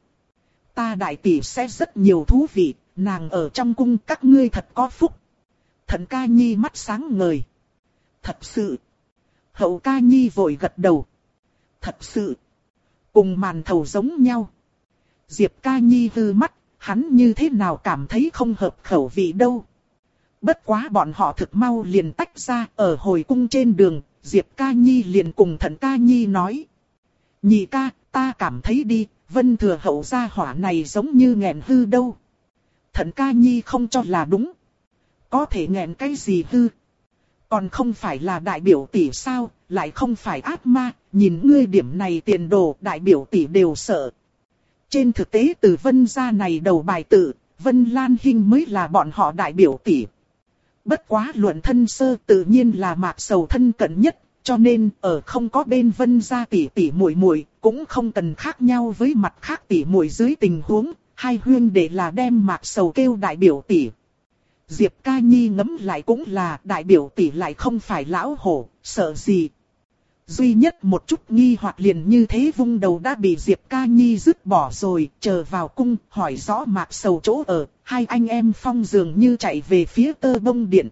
Ta đại tỷ sẽ rất nhiều thú vị, nàng ở trong cung các ngươi thật có phúc. Thận Ca Nhi mắt sáng ngời. Thật sự. Hậu Ca Nhi vội gật đầu. Thật sự. Cùng màn thầu giống nhau. Diệp Ca Nhi hư mắt, hắn như thế nào cảm thấy không hợp khẩu vị đâu. Bất quá bọn họ thực mau liền tách ra, ở hồi cung trên đường, Diệp Ca Nhi liền cùng Thận Ca Nhi nói. Nhị ca, ta cảm thấy đi, Vân Thừa Hậu gia hỏa này giống như nghẹn hư đâu. Thận Ca Nhi không cho là đúng. có thể nghẹn cái gì hư? Còn không phải là đại biểu tỷ sao, lại không phải ác ma, nhìn ngươi điểm này tiền đồ đại biểu tỷ đều sợ. Trên thực tế từ Vân gia này đầu bài tự, Vân Lan Hinh mới là bọn họ đại biểu tỷ. Bất quá luận thân sơ tự nhiên là Mạc Sầu thân cận nhất, cho nên ở không có bên Vân gia tỷ tỷ muội muội cũng không cần khác nhau với mặt khác tỷ muội dưới tình huống, hai huyên đệ là đem Mạc Sầu kêu đại biểu tỷ. Diệp Ca Nhi ngẫm lại cũng là đại biểu tỷ lại không phải lão hổ, sợ gì. Duy nhất một chút nghi hoặc liền như thế vung đầu đã bị Diệp Ca Nhi dứt bỏ rồi, chờ vào cung, hỏi rõ Mạc Sầu chỗ ở, hai anh em Phong dường như chạy về phía Tơ Bông Điện.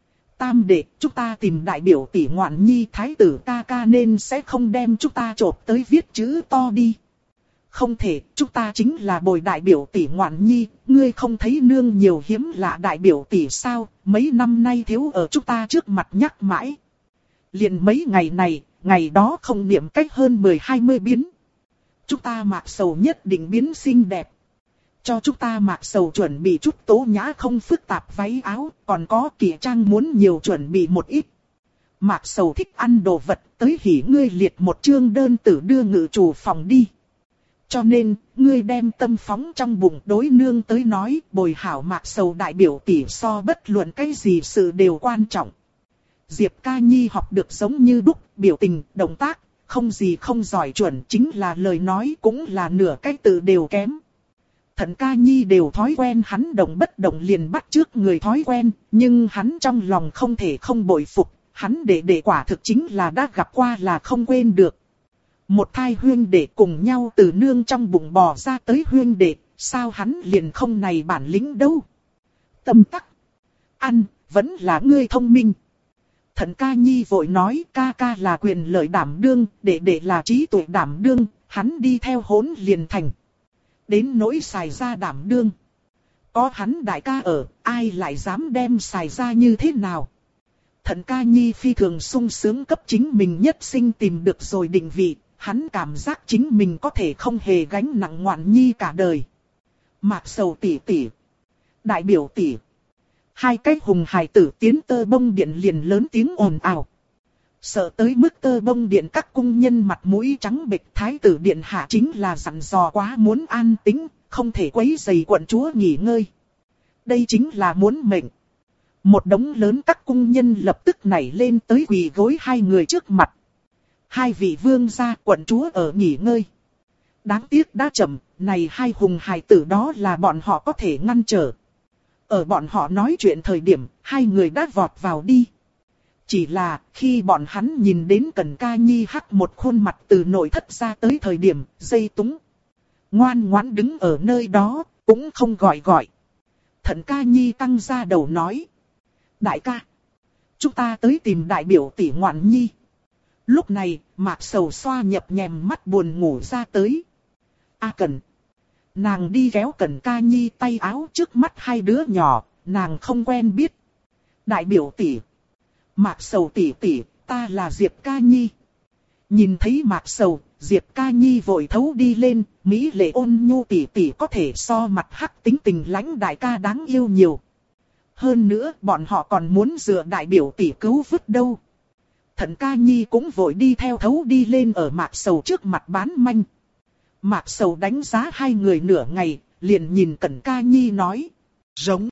Tam đệ, chúng ta tìm đại biểu tỷ Ngoạn Nhi thái tử ca ca nên sẽ không đem chúng ta chộp tới viết chữ to đi. Không thể, chúng ta chính là bồi đại biểu tỷ Ngoạn Nhi, ngươi không thấy nương nhiều hiếm lạ đại biểu tỷ sao, mấy năm nay thiếu ở chúng ta trước mặt nhắc mãi. Liền mấy ngày này, ngày đó không niệm cách hơn 10-20 biến. Chúng ta Mạc Sầu nhất định biến xinh đẹp. Cho chúng ta Mạc Sầu chuẩn bị chút tố nhã không phức tạp váy áo, còn có kỷ trang muốn nhiều chuẩn bị một ít. Mạc Sầu thích ăn đồ vật, tới hỉ ngươi liệt một chương đơn tử đưa ngự chủ phòng đi. Cho nên, ngươi đem tâm phóng trong bụng đối nương tới nói, bồi hảo Mạc Sầu đại biểu tỷ so bất luận cái gì sự đều quan trọng. Diệp Ca Nhi học được giống như đúc, biểu tình, động tác, không gì không giỏi chuẩn, chính là lời nói cũng là nửa cái từ đều kém. Thận Ca Nhi đều thói quen hắn động bất động liền bắt chước người thói quen, nhưng hắn trong lòng không thể không bội phục, hắn để quả thực chính là đã gặp qua là không quên được. Một thai huyên đệ cùng nhau từ nương trong bụng bò ra tới huyên đệ, sao hắn liền không này bản lĩnh đâu. Tâm tắc. Ăn, vẫn là ngươi thông minh. Thận Ca Nhi vội nói ca ca là quyền lợi đảm đương, đệ là trí tuệ đảm đương, hắn đi theo hỗn liền thành. Đến nỗi xài ra đảm đương. Có hắn đại ca ở, ai lại dám đem xài ra như thế nào. Thận Ca Nhi phi thường sung sướng cấp chính mình nhất sinh tìm được rồi định vị, hắn cảm giác chính mình có thể không hề gánh nặng Ngoạn Nhi cả đời. Mạc Sầu tỷ tỷ, đại biểu tỷ. Hai cái hùng hài tử tiến Tơ Bông Điện liền lớn tiếng ồn ào. Sợ tới mức Tơ Bông Điện các cung nhân mặt mũi trắng bệch, thái tử điện hạ chính là dặn dò quá muốn an tĩnh, không thể quấy rầy quận chúa nghỉ ngơi. Đây chính là muốn mệnh. Một đống lớn các cung nhân lập tức nảy lên tới quỳ gối hai người trước mặt. Hai vị vương gia, quận chúa ở nghỉ ngơi. Đáng tiếc đã chậm, này hai hùng hài tử đó là bọn họ có thể ngăn trở. Ở bọn họ nói chuyện thời điểm, hai người đã vọt vào đi. Chỉ là, khi bọn hắn nhìn đến Cẩn Ca Nhi hắc một khuôn mặt từ nội thất ra tới thời điểm, dây túng. Ngoan ngoãn đứng ở nơi đó, cũng không gọi. Thận Ca Nhi căng ra đầu nói. Đại ca, chúng ta tới tìm đại biểu tỷ Ngoạn Nhi. Lúc này, Mạc Sầu xoa nhập nhèm mắt buồn ngủ ra tới. A Cẩn. Nàng đi kéo Cẩn Ca Nhi tay áo trước mắt hai đứa nhỏ, nàng không quen biết. Đại biểu tỷ. Mạc Sầu tỷ tỷ, ta là Diệp Ca Nhi. Nhìn thấy Mạc Sầu, Diệp Ca Nhi vội thấu đi lên, mỹ lệ ôn nhu tỷ tỷ có thể so mặt hắc tính tình lãnh đại ca đáng yêu nhiều. Hơn nữa, bọn họ còn muốn dựa đại biểu tỷ cứu vứt đâu. Thận Ca Nhi cũng vội đi theo thấu đi lên ở Mạc Sầu trước mặt bán manh. Mạc Sầu đánh giá hai người nửa ngày, liền nhìn Cẩn Ca Nhi nói. Giống.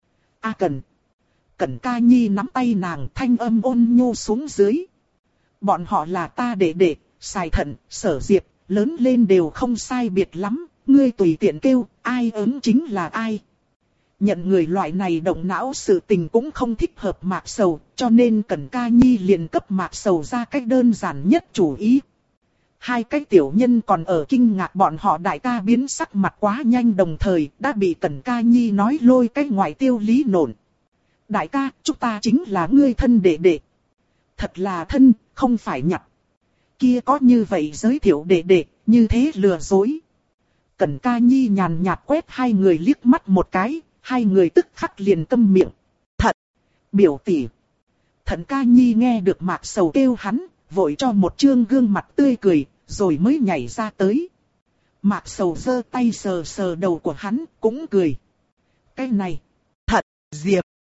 A Cẩn. Cẩn Ca Nhi nắm tay nàng thanh âm ôn nhu xuống dưới. Bọn họ là ta đệ, Sài Thận, Sở Diệp, lớn lên đều không sai biệt lắm, ngươi tùy tiện kêu, ai ứng chính là ai. Nhận người loại này động não sự tình cũng không thích hợp Mạc Sầu, cho nên Cẩn Ca Nhi liền cấp Mạc Sầu ra cách đơn giản nhất chủ ý. Hai cái tiểu nhân còn ở kinh ngạc bọn họ đại ca biến sắc mặt quá nhanh, đồng thời đã bị Cẩn Ca Nhi nói lôi cái ngoại tiêu lý nổn. Đại ca, chúng ta chính là ngươi thân đệ. Thật là thân, không phải nhặt. Kia có như vậy giới thiệu đệ, như thế lừa dối. Cẩn Ca Nhi nhàn nhạt quét hai người liếc mắt một cái, hai người tức khắc liền câm miệng. Thật, biểu tỷ. Thận Ca Nhi nghe được Mạc Sầu kêu hắn, vội cho một trương gương mặt tươi cười, rồi mới nhảy ra tới. Mạc Sầu giơ tay sờ sờ đầu của hắn, cũng cười. Cái này, thật, Diệp.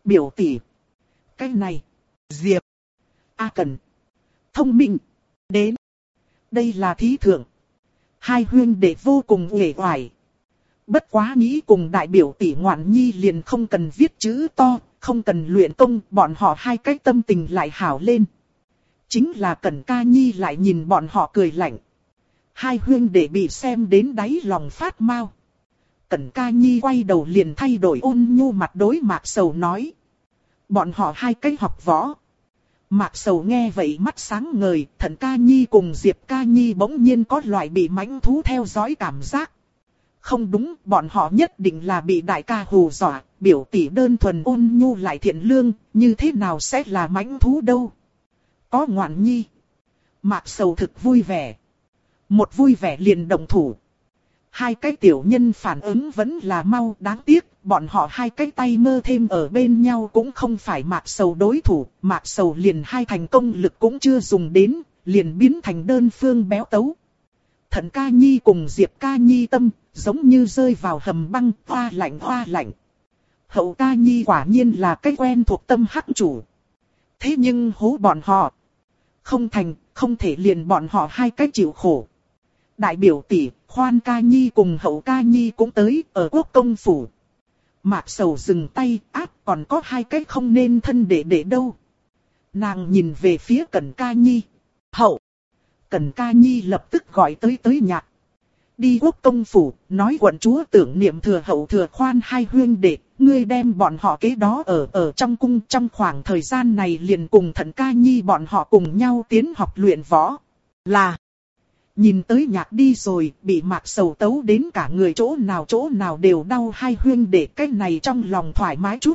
Biểu tỷ. Cái này. Diệp. A Cẩn. Thông minh. Đến. Đây là thí thượng. Hai huynh đệ vô cùng uể oải. Bất quá nghĩ cùng đại biểu tỷ Ngoạn Nhi liền không cần viết chữ to, không cần luyện công, bọn họ hai cái tâm tình lại hảo lên. Chính là Cẩn Ca Nhi lại nhìn bọn họ cười lạnh. Hai huynh đệ bị xem đến đáy lòng phát mau. Cẩn Ca Nhi quay đầu liền thay đổi ôn nhu mặt đối Mạc Sầu nói. Bọn họ hai cái học võ. Mạc Sầu nghe vậy mắt sáng ngời, Thần Ca Nhi cùng Diệp Ca Nhi bỗng nhiên có loại bị mãnh thú theo dõi cảm giác. Không đúng, bọn họ nhất định là bị đại ca hù dọa, biểu tỷ đơn thuần ôn nhu lại thiện lương, như thế nào sẽ là mãnh thú đâu. Có Ngoạn Nhi. Mạc Sầu thực vui vẻ. Một vui vẻ liền động thủ. Hai cái tiểu nhân phản ứng vẫn là mau, đáng tiếc, bọn họ hai cái tay mơ thêm ở bên nhau cũng không phải Mạc Sầu đối thủ. Mạc Sầu liền hai thành công lực cũng chưa dùng đến, liền biến thành đơn phương béo tấu. Thần Ca Nhi cùng Diệp Ca Nhi tâm, giống như rơi vào hầm băng, hoa lạnh hoa lạnh. Hậu Ca Nhi quả nhiên là cái quen thuộc tâm hắc chủ. Thế nhưng hố bọn họ. Không thành, không thể liền bọn họ hai cái chịu khổ. Đại biểu tỷ, Khoan Ca Nhi cùng Hậu Ca Nhi cũng tới ở Quốc Công Phủ. Mạc Sầu dừng tay, áp còn có hai cái không nên thân để đâu. Nàng nhìn về phía Cẩn Ca Nhi. Hậu. Cẩn Ca Nhi lập tức gọi tới nhạc. Đi Quốc Công Phủ, nói quận chúa tưởng niệm thừa Hậu thừa Khoan hai huynh đệ, ngươi đem bọn họ kế đó ở trong cung, trong khoảng thời gian này liền cùng Thần Ca Nhi bọn họ cùng nhau tiến học luyện võ. Là. Nhìn tới nhạc đi rồi, bị Mạc Sầu tấu đến cả người chỗ nào đều đau, hai huynh đệ cái này trong lòng thoải mái chút.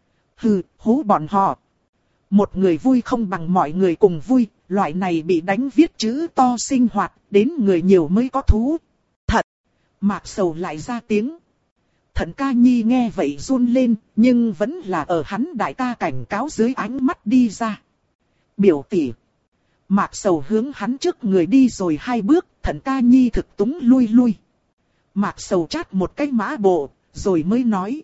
Hừ, hố bọn họ. Một người vui không bằng mọi người cùng vui, loại này bị đánh viết chữ to sinh hoạt, đến người nhiều mới có thú. Thật! Mạc Sầu lại ra tiếng. Thần Ca Nhi nghe vậy run lên, nhưng vẫn là ở hắn đại ca cảnh cáo dưới ánh mắt đi ra. Biểu tỷ. Mạc Sầu hướng hắn trước người đi rồi hai bước, Thần Ca Nhi thực túng lui. Mạc Sầu chát một cái mã bộ, rồi mới nói.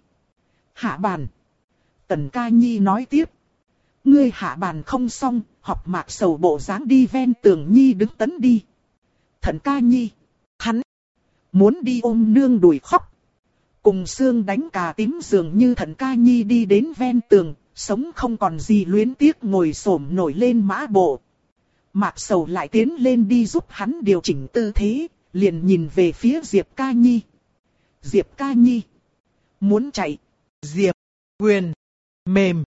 Hạ bàn. Thần Ca Nhi nói tiếp. Ngươi hạ bàn không xong, học Mạc Sầu bộ dáng đi ven tường Nhi đứng tấn đi. Thần Ca Nhi. Hắn. Muốn đi ôm nương đùi khóc. Cùng xương đánh cà tím dường như Thần Ca Nhi đi đến ven tường, sống không còn gì luyến tiếc ngồi xổm nổi lên mã bộ. Mạc Sầu lại tiến lên đi giúp hắn điều chỉnh tư thế, liền nhìn về phía Diệp Ca Nhi. Diệp Ca Nhi. Muốn chạy. Diệp. Quyền. Mềm.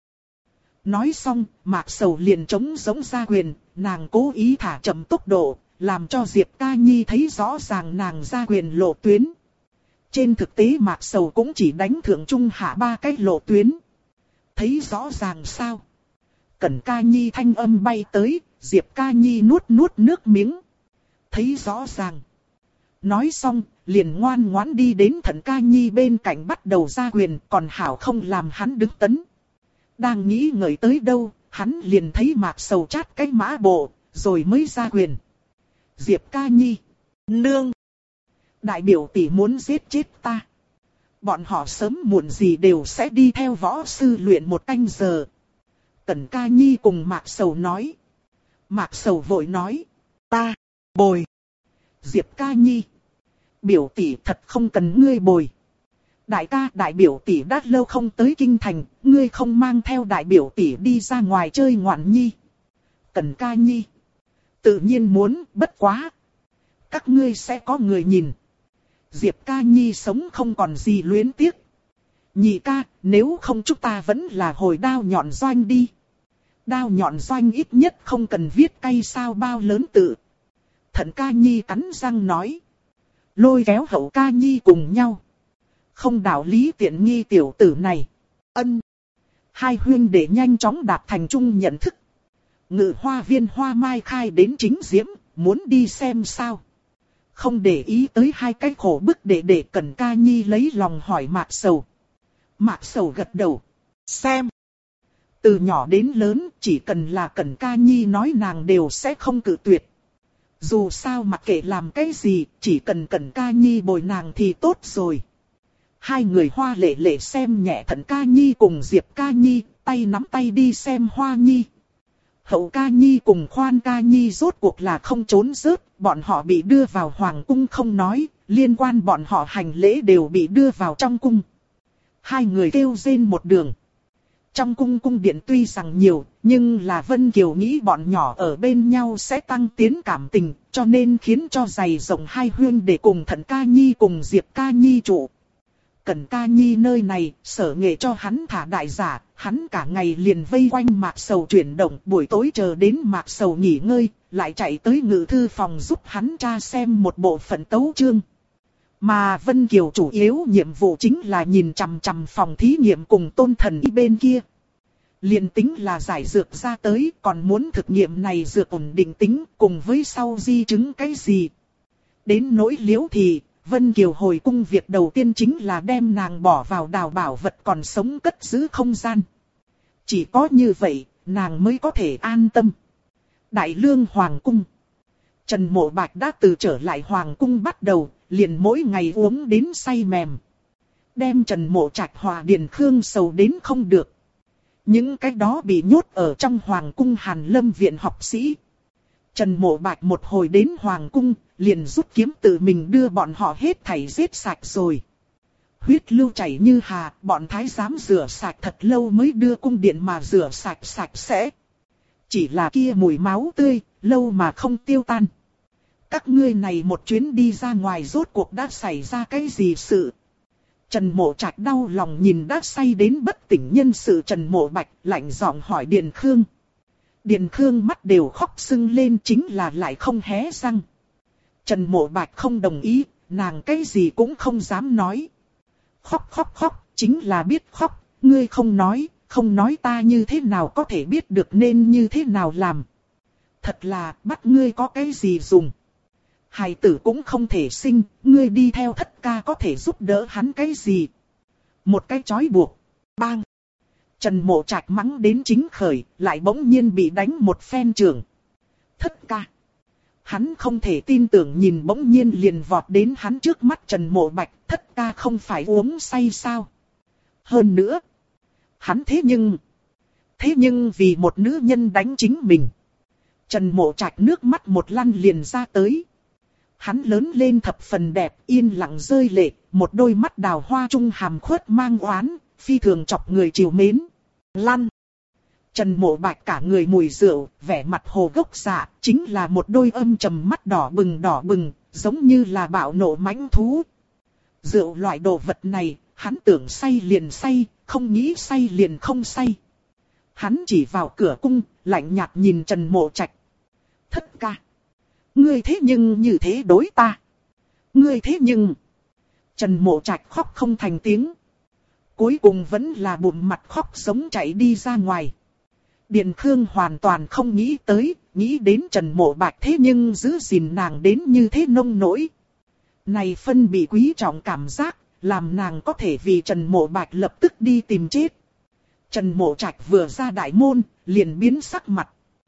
Nói xong, Mạc Sầu liền trống giống ra quyền, nàng cố ý thả chậm tốc độ, làm cho Diệp Ca Nhi thấy rõ ràng nàng ra quyền lộ tuyến. Trên thực tế Mạc Sầu cũng chỉ đánh thượng trung hạ ba cái lộ tuyến. Thấy rõ ràng sao? Cẩn Ca Nhi thanh âm bay tới, Diệp Ca Nhi nuốt nước miếng. Thấy rõ ràng. Nói xong, liền ngoan ngoãn đi đến Thần Ca Nhi bên cạnh bắt đầu ra quyền, còn hảo không làm hắn đứng tấn. Đang nghĩ ngợi tới đâu, hắn liền thấy Mạc Sầu chát cái mã bộ, rồi mới ra quyền. Diệp Ca Nhi. Nương. Đại biểu tỷ muốn giết chết ta. Bọn họ sớm muộn gì đều sẽ đi theo võ sư luyện một canh giờ. Cẩn Ca Nhi cùng Mạc Sầu nói. Mạc Sầu vội nói. Ta, bồi. Diệp Ca Nhi. Biểu tỷ thật không cần ngươi bồi. Đại ca đại biểu tỷ đã lâu không tới kinh thành, ngươi không mang theo đại biểu tỷ đi ra ngoài chơi Ngoạn Nhi. Cẩn Ca Nhi. Tự nhiên muốn, bất quá. Các ngươi sẽ có người nhìn. Diệp Ca Nhi sống không còn gì luyến tiếc. Nhị ca, nếu không chúng ta vẫn là hồi đao nhọn doanh đi. Đao nhọn doanh ít nhất không cần viết cay sao bao lớn tự. Thần Ca Nhi cắn răng nói. Lôi kéo Hậu Ca Nhi cùng nhau. Không đạo lý tiện nghi tiểu tử này. Ân. Hai huynh đệ nhanh chóng đạt thành chung nhận thức. Ngự hoa viên hoa mai khai đến chính diễm, muốn đi xem sao. Không để ý tới hai cái khổ bức để Cẩn Ca Nhi lấy lòng hỏi Mạc Sầu. Mạc Sầu gật đầu. Xem. Từ nhỏ đến lớn, chỉ cần là Cẩn Ca Nhi nói nàng đều sẽ không cự tuyệt. Dù sao mặc kệ làm cái gì, chỉ cần Cẩn Ca Nhi bồi nàng thì tốt rồi. Hai người hoa lệ lệ xem nhẹ Thận Ca Nhi cùng Diệp Ca Nhi, tay nắm tay đi xem Hoa Nhi. Hậu Ca Nhi cùng Khoan Ca Nhi rốt cuộc là không trốn rớt, bọn họ bị đưa vào hoàng cung không nói, liên quan bọn họ hành lễ đều bị đưa vào trong cung. Hai người kêu rên một đường. Trong cung cung điện tuy rằng nhiều, nhưng là Vân Kiều nghĩ bọn nhỏ ở bên nhau sẽ tăng tiến cảm tình, cho nên khiến cho dày rộng hai huyên để cùng Thận Ca Nhi cùng Diệp Ca Nhi trụ. Cẩn Ca Nhi nơi này, Sở Nghệ cho hắn thả đại giả, hắn cả ngày liền vây quanh Mạc Sầu chuyển động, buổi tối chờ đến Mạc Sầu nghỉ ngơi, lại chạy tới ngự thư phòng giúp hắn tra xem một bộ phận tấu chương. Mà Vân Kiều chủ yếu nhiệm vụ chính là nhìn chằm chằm phòng thí nghiệm cùng Tôn Thần Y bên kia. Liền tính là giải dược ra tới, còn muốn thực nghiệm này dược ổn định tính, cùng với sau di chứng cái gì. Đến nỗi Liễu thì, Vân Kiều hồi cung việc đầu tiên chính là đem nàng bỏ vào đào bảo vật còn sống cất giữ không gian. Chỉ có như vậy, nàng mới có thể an tâm. Đại Lương Hoàng cung. Trần Mộ Bạch đã từ trở lại Hoàng cung bắt đầu, liền mỗi ngày uống đến say mềm. Đem Trần Mộ Trạch hòa Điền Khương sầu đến không được. Những cái đó bị nhốt ở trong Hoàng cung Hàn Lâm viện học sĩ. Trần Mộ Bạch một hồi đến Hoàng cung, liền rút kiếm tự mình đưa bọn họ hết thảy giết sạch rồi. Huyết lưu chảy như hà, bọn thái giám rửa sạch thật lâu mới đưa cung điện mà rửa sạch sạch sẽ. Chỉ là kia mùi máu tươi, lâu mà không tiêu tan. Các ngươi này một chuyến đi ra ngoài rốt cuộc đã xảy ra cái gì sự? Trần Mộ Trạch đau lòng nhìn đã say đến bất tỉnh nhân sự Trần Mộ Bạch, lạnh giọng hỏi Điền Khương. Điền Khương mắt đều khóc sưng lên, chính là lại không hé răng. Trần Mộ Bạch không đồng ý, nàng cái gì cũng không dám nói. Khóc, chính là biết khóc, ngươi không nói ta như thế nào có thể biết được nên như thế nào làm. Thật là bắt ngươi có cái gì dùng. Hài tử cũng không thể sinh, ngươi đi theo Thất Ca có thể giúp đỡ hắn cái gì. Một cái trói buộc, bang. Trần Mộ Trạch mắng đến chính khởi, lại bỗng nhiên bị đánh một phen trưởng. Thất Ca. Hắn không thể tin tưởng nhìn bỗng nhiên liền vọt đến hắn trước mắt Trần Mộ Bạch, Thất Ca không phải uống say sao. Hơn nữa, hắn thế nhưng vì một nữ nhân đánh chính mình. Trần Mộ Trạch nước mắt một lăn liền ra tới. Hắn lớn lên thập phần đẹp, yên lặng rơi lệ, một đôi mắt đào hoa trung hàm khuất mang oán, phi thường chọc người chiều mến. Lăn. Trần Mộ Bạch cả người mùi rượu, vẻ mặt hồ gốc dạ, chính là một đôi âm trầm mắt đỏ bừng, giống như là bạo nộ mãnh thú. Rượu loại đồ vật này, hắn tưởng say liền say, không nghĩ say liền không say. Hắn chỉ vào cửa cung, lạnh nhạt nhìn Trần Mộ Trạch. Thất Ca. Ngươi thế nhưng như thế đối ta. Ngươi thế nhưng. Trần Mộ Trạch khóc không thành tiếng. Cuối cùng vẫn là bụng mặt khóc sống chạy đi ra ngoài. Điền Khương hoàn toàn không nghĩ tới, nghĩ đến Trần Mộ Bạch thế nhưng giữ gìn nàng đến như thế nông nỗi. Này phân bị quý trọng cảm giác, làm nàng có thể vì Trần Mộ Bạch lập tức đi tìm chết. Trần Mộ Trạch vừa ra đại môn, liền biến sắc mặt.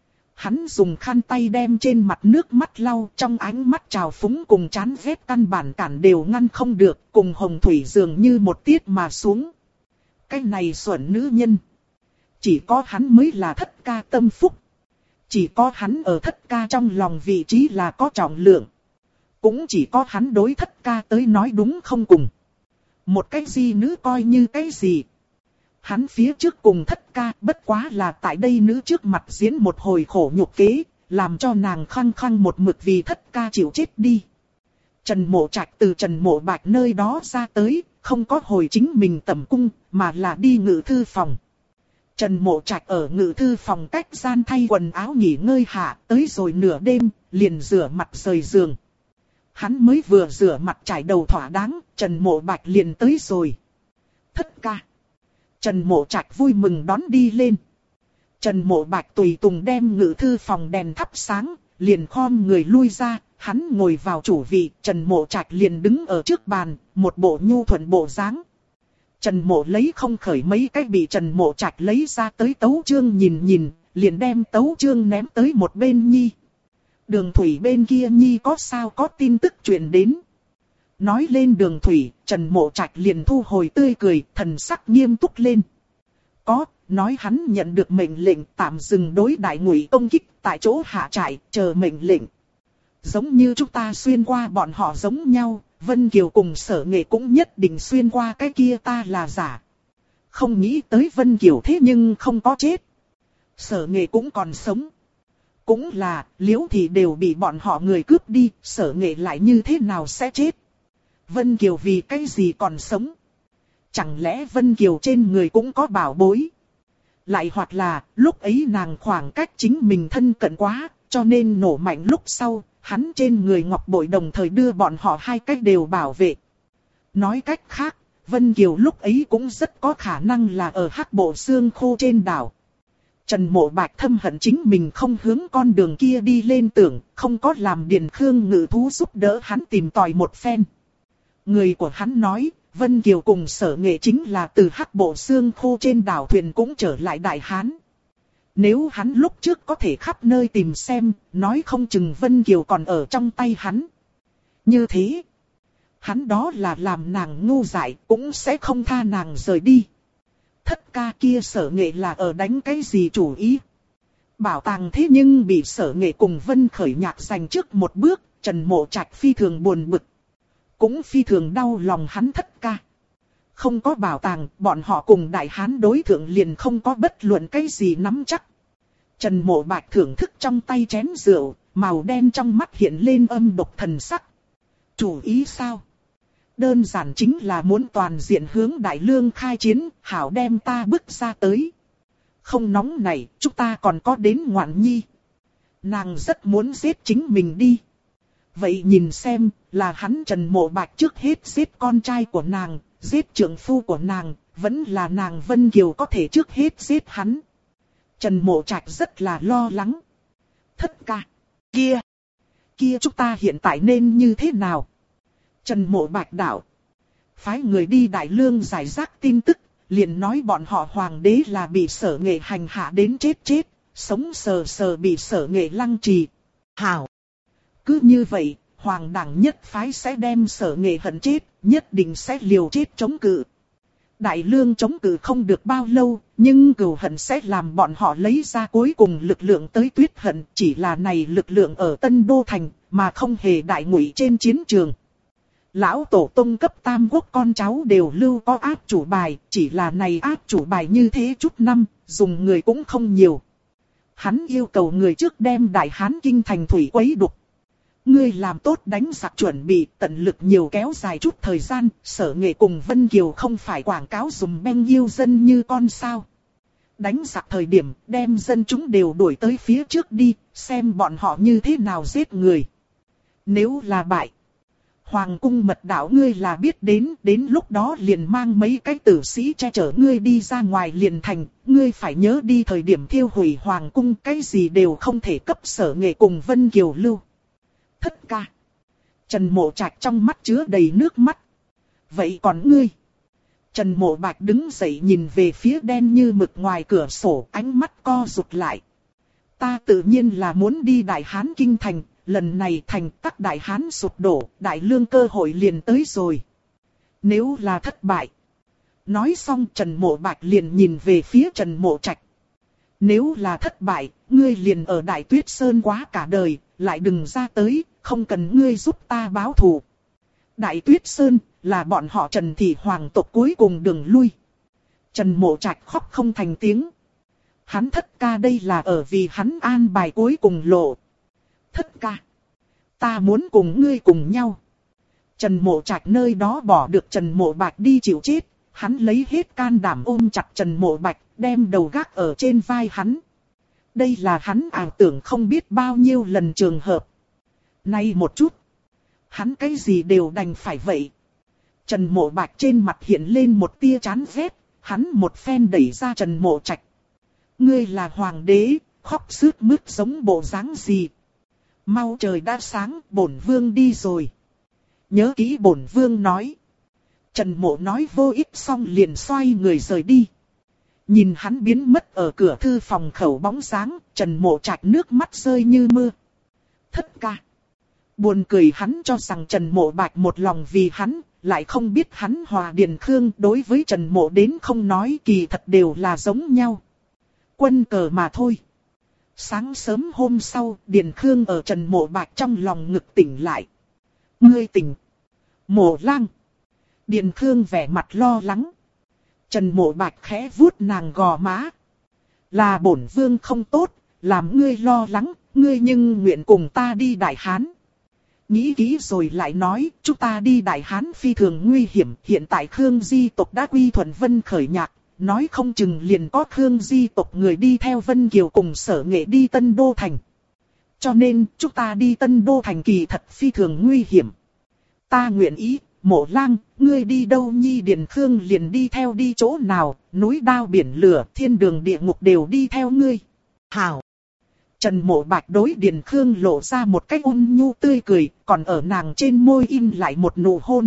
Hắn dùng khăn tay đem trên mặt nước mắt lau, trong ánh mắt trào phúng cùng chán ghét căn bản cản đều ngăn không được, cùng hồng thủy dường như một tiết mà xuống. Cái này xuẩn nữ nhân. Chỉ có hắn mới là Thất Ca tâm phúc. Chỉ có hắn ở Thất Ca trong lòng vị trí là có trọng lượng. Cũng chỉ có hắn đối Thất Ca tới nói đúng không cùng. Một cái gì nữ coi như cái gì. Hắn phía trước cùng Thất Ca bất quá là tại đây nữ trước mặt diễn một hồi khổ nhục kế, làm cho nàng khăng khăng một mực vì Thất Ca chịu chết đi. Trần Mộ Trạch từ Trần Mộ Bạch nơi đó ra tới, không có hồi chính mình tẩm cung, mà là đi ngự thư phòng. Trần Mộ Trạch ở ngự thư phòng cách gian thay quần áo nghỉ ngơi hạ, tới rồi nửa đêm, liền rửa mặt rời giường. Hắn mới vừa rửa mặt trải đầu thỏa đáng, Trần Mộ Bạch liền tới rồi. Thất Ca. Trần Mộ Trạch vui mừng đón đi lên. Trần Mộ Bạch tùy tùng đem ngự thư phòng đèn thắp sáng, liền khom người lui ra, hắn ngồi vào chủ vị, Trần Mộ Trạch liền đứng ở trước bàn, một bộ nhu thuận bộ dáng. Trần Mộ lấy không khởi mấy cái bị Trần Mộ Trạch lấy ra tới tấu chương nhìn, liền đem tấu chương ném tới một bên nhi. Đường thủy bên kia nhi có sao có tin tức truyền đến. Nói lên đường thủy, Trần Mộ Trạch liền thu hồi tươi cười, thần sắc nghiêm túc lên. Có, nói hắn nhận được mệnh lệnh tạm dừng đối đại ngụy công kích tại chỗ hạ trại, chờ mệnh lệnh. Giống như chúng ta xuyên qua bọn họ giống nhau, Vân Kiều cùng Sở Nghệ cũng nhất định xuyên qua cái kia ta là giả. Không nghĩ tới Vân Kiều thế nhưng không có chết. Sở Nghệ cũng còn sống. Cũng là, Liễu Thị đều bị bọn họ người cướp đi, Sở Nghệ lại như thế nào sẽ chết? Vân Kiều vì cái gì còn sống? Chẳng lẽ Vân Kiều trên người cũng có bảo bối? Lại hoặc là, lúc ấy nàng khoảng cách chính mình thân cận quá, cho nên nổ mạnh lúc sau, hắn trên người ngọc bội đồng thời đưa bọn họ hai cách đều bảo vệ. Nói cách khác, Vân Kiều lúc ấy cũng rất có khả năng là ở Hắc Bộ Xương Khô trên đảo. Trần Mộ Bạch thâm hận chính mình không hướng con đường kia đi lên tưởng, không có làm Điền Khương Ngự Thú giúp đỡ hắn tìm tòi một phen. Người của hắn nói, Vân Kiều cùng Sở Nghệ chính là từ Hắc Bộ Xương Khô trên đảo thuyền cũng trở lại Đại Hán. Nếu hắn lúc trước có thể khắp nơi tìm xem, nói không chừng Vân Kiều còn ở trong tay hắn. Như thế, hắn đó là làm nàng ngu dại, cũng sẽ không tha nàng rời đi. Thất ca kia Sở Nghệ là ở đánh cái gì chủ ý? Bảo tàng thế nhưng bị Sở Nghệ cùng Vân Khởi Nhạc giành trước một bước, Trần Mộ Trạch phi thường buồn bực. Cũng phi thường đau lòng hắn thất ca. Không có bảo tàng, bọn họ cùng Đại Hán đối thượng liền không có bất luận cái gì nắm chắc. Trần Mộ Bạch thưởng thức trong tay chén rượu, màu đen trong mắt hiện lên âm độc thần sắc. Chủ ý sao? Đơn giản chính là muốn toàn diện hướng Đại Lương khai chiến, hảo đem ta bước ra tới. Không nóng này, chúng ta còn có đến Ngoạn Nhi. Nàng rất muốn giết chính mình đi. Vậy nhìn xem, là hắn Trần Mộ Bạch trước hết giết con trai của nàng, giết trưởng phu của nàng, vẫn là nàng Vân Kiều có thể trước hết giết hắn. Trần Mộ Trạch rất là lo lắng. Thất ca, kia chúng ta hiện tại nên như thế nào? Trần Mộ Bạch đạo. Phái người đi Đại Lương giải rác tin tức, liền nói bọn họ hoàng đế là bị Sở Nghệ hành hạ đến chết, sống sờ sờ bị Sở Nghệ lăng trì. Hảo. Cứ như vậy, hoàng đẳng nhất phái sẽ đem Sở Nghệ hận chết, nhất định sẽ liều chết chống cự. Đại Lương chống cự không được bao lâu, nhưng cừu hận sẽ làm bọn họ lấy ra cuối cùng lực lượng tới tuyết hận, chỉ là này lực lượng ở Tân Đô Thành, mà không hề đại ngụy trên chiến trường. Lão tổ tông cấp tam quốc con cháu đều lưu có áp chủ bài, chỉ là này áp chủ bài như thế chút năm, dùng người cũng không nhiều. Hắn yêu cầu người trước đem Đại Hán kinh thành thủy quấy đục. Ngươi làm tốt đánh giặc chuẩn bị, tận lực nhiều kéo dài chút thời gian, Sở Nghệ cùng Vân Kiều không phải quảng cáo dùm beng yêu dân như con sao. Đánh giặc thời điểm, đem dân chúng đều đuổi tới phía trước đi, xem bọn họ như thế nào giết người. Nếu là bại, Hoàng cung mật đạo ngươi là biết đến lúc đó liền mang mấy cái tử sĩ che chở ngươi đi ra ngoài liền thành, ngươi phải nhớ đi thời điểm thiêu hủy Hoàng cung, cái gì đều không thể cấp Sở Nghệ cùng Vân Kiều lưu. Thất ca. Trần Mộ Trạch trong mắt chứa đầy nước mắt. Vậy còn ngươi? Trần Mộ Bạch đứng dậy nhìn về phía đen như mực ngoài cửa sổ, ánh mắt co rụt lại. Ta tự nhiên là muốn đi Đại Hán kinh thành, lần này thành các Đại Hán sụp đổ, Đại Lương cơ hội liền tới rồi. Nếu là thất bại. Nói xong Trần Mộ Bạch liền nhìn về phía Trần Mộ Trạch. Nếu là thất bại, ngươi liền ở Đại Tuyết Sơn quá cả đời, lại đừng ra tới, không cần ngươi giúp ta báo thù. Đại Tuyết Sơn là bọn họ Trần Thị hoàng tộc cuối cùng đường lui. Trần Mộ Trạch khóc không thành tiếng. Hắn thất ca đây là ở vì hắn an bài cuối cùng lộ. Thất ca, ta muốn cùng ngươi cùng nhau. Trần Mộ Trạch nơi đó bỏ được Trần Mộ Bạch đi chịu chết, hắn lấy hết can đảm ôm chặt Trần Mộ Bạch, đem đầu gác ở trên vai hắn. Đây là hắn ảo tưởng không biết bao nhiêu lần trường hợp. Nay một chút, hắn cái gì đều đành phải vậy. Trần Mộ Bạch trên mặt hiện lên một tia chán ghét, hắn một phen đẩy ra Trần Mộ Trạch. Ngươi là hoàng đế, khóc sướt mướt giống bộ dáng gì? Mau trời đã sáng, bổn vương đi rồi. Nhớ kỹ bổn vương nói. Trần Mộ nói vô ích xong liền xoay người rời đi. Nhìn hắn biến mất ở cửa thư phòng khẩu bóng dáng, Trần Mộ Trạch nước mắt rơi như mưa. Thất ca. Buồn cười hắn cho rằng Trần Mộ Bạch một lòng vì hắn, lại không biết hắn hòa Điền Khương đối với Trần Mộ đến không nói kỳ thật đều là giống nhau. Quân cờ mà thôi. Sáng sớm hôm sau, Điền Khương ở Trần Mộ Bạch trong lòng ngực tỉnh lại. Ngươi tỉnh. Mộ Lang. Điền Khương vẻ mặt lo lắng. Trần Mộ Bạch khẽ vuốt nàng gò má. Là bổn vương không tốt, làm ngươi lo lắng, ngươi nhưng nguyện cùng ta đi Đại Hán. Nghĩ kỹ rồi lại nói, chúng ta đi Đại Hán phi thường nguy hiểm, hiện tại Khương Di tộc đã quy thuận Vân Khởi Nhạc, nói không chừng liền có Khương Di tộc người đi theo Vân Kiều cùng Sở Nghệ đi Tân Đô Thành. Cho nên, chúng ta đi Tân Đô Thành kỳ thật phi thường nguy hiểm. Ta nguyện ý, Mộ Lang, ngươi đi đâu nhi? Điền Khương liền đi theo đi chỗ nào, núi đao biển lửa, thiên đường địa ngục đều đi theo ngươi. Hảo! Trần Mộ Bạch đối Điền Khương lộ ra một cái ôn nhu tươi cười, còn ở nàng trên môi in lại một nụ hôn.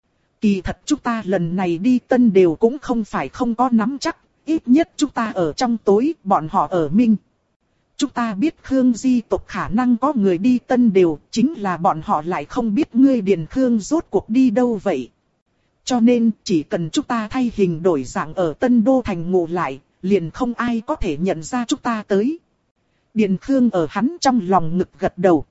Kỳ thật chúng ta lần này đi Tân đều cũng không phải không có nắm chắc, ít nhất chúng ta ở trong tối, bọn họ ở minh. Chúng ta biết Khương Di tộc khả năng có người đi Tân đều, chính là bọn họ lại không biết ngươi Điền Khương rốt cuộc đi đâu vậy. Cho nên chỉ cần chúng ta thay hình đổi dạng ở Tân Đô Thành ngủ lại, liền không ai có thể nhận ra chúng ta tới. Điền Khương ở hắn trong lòng ngực gật đầu.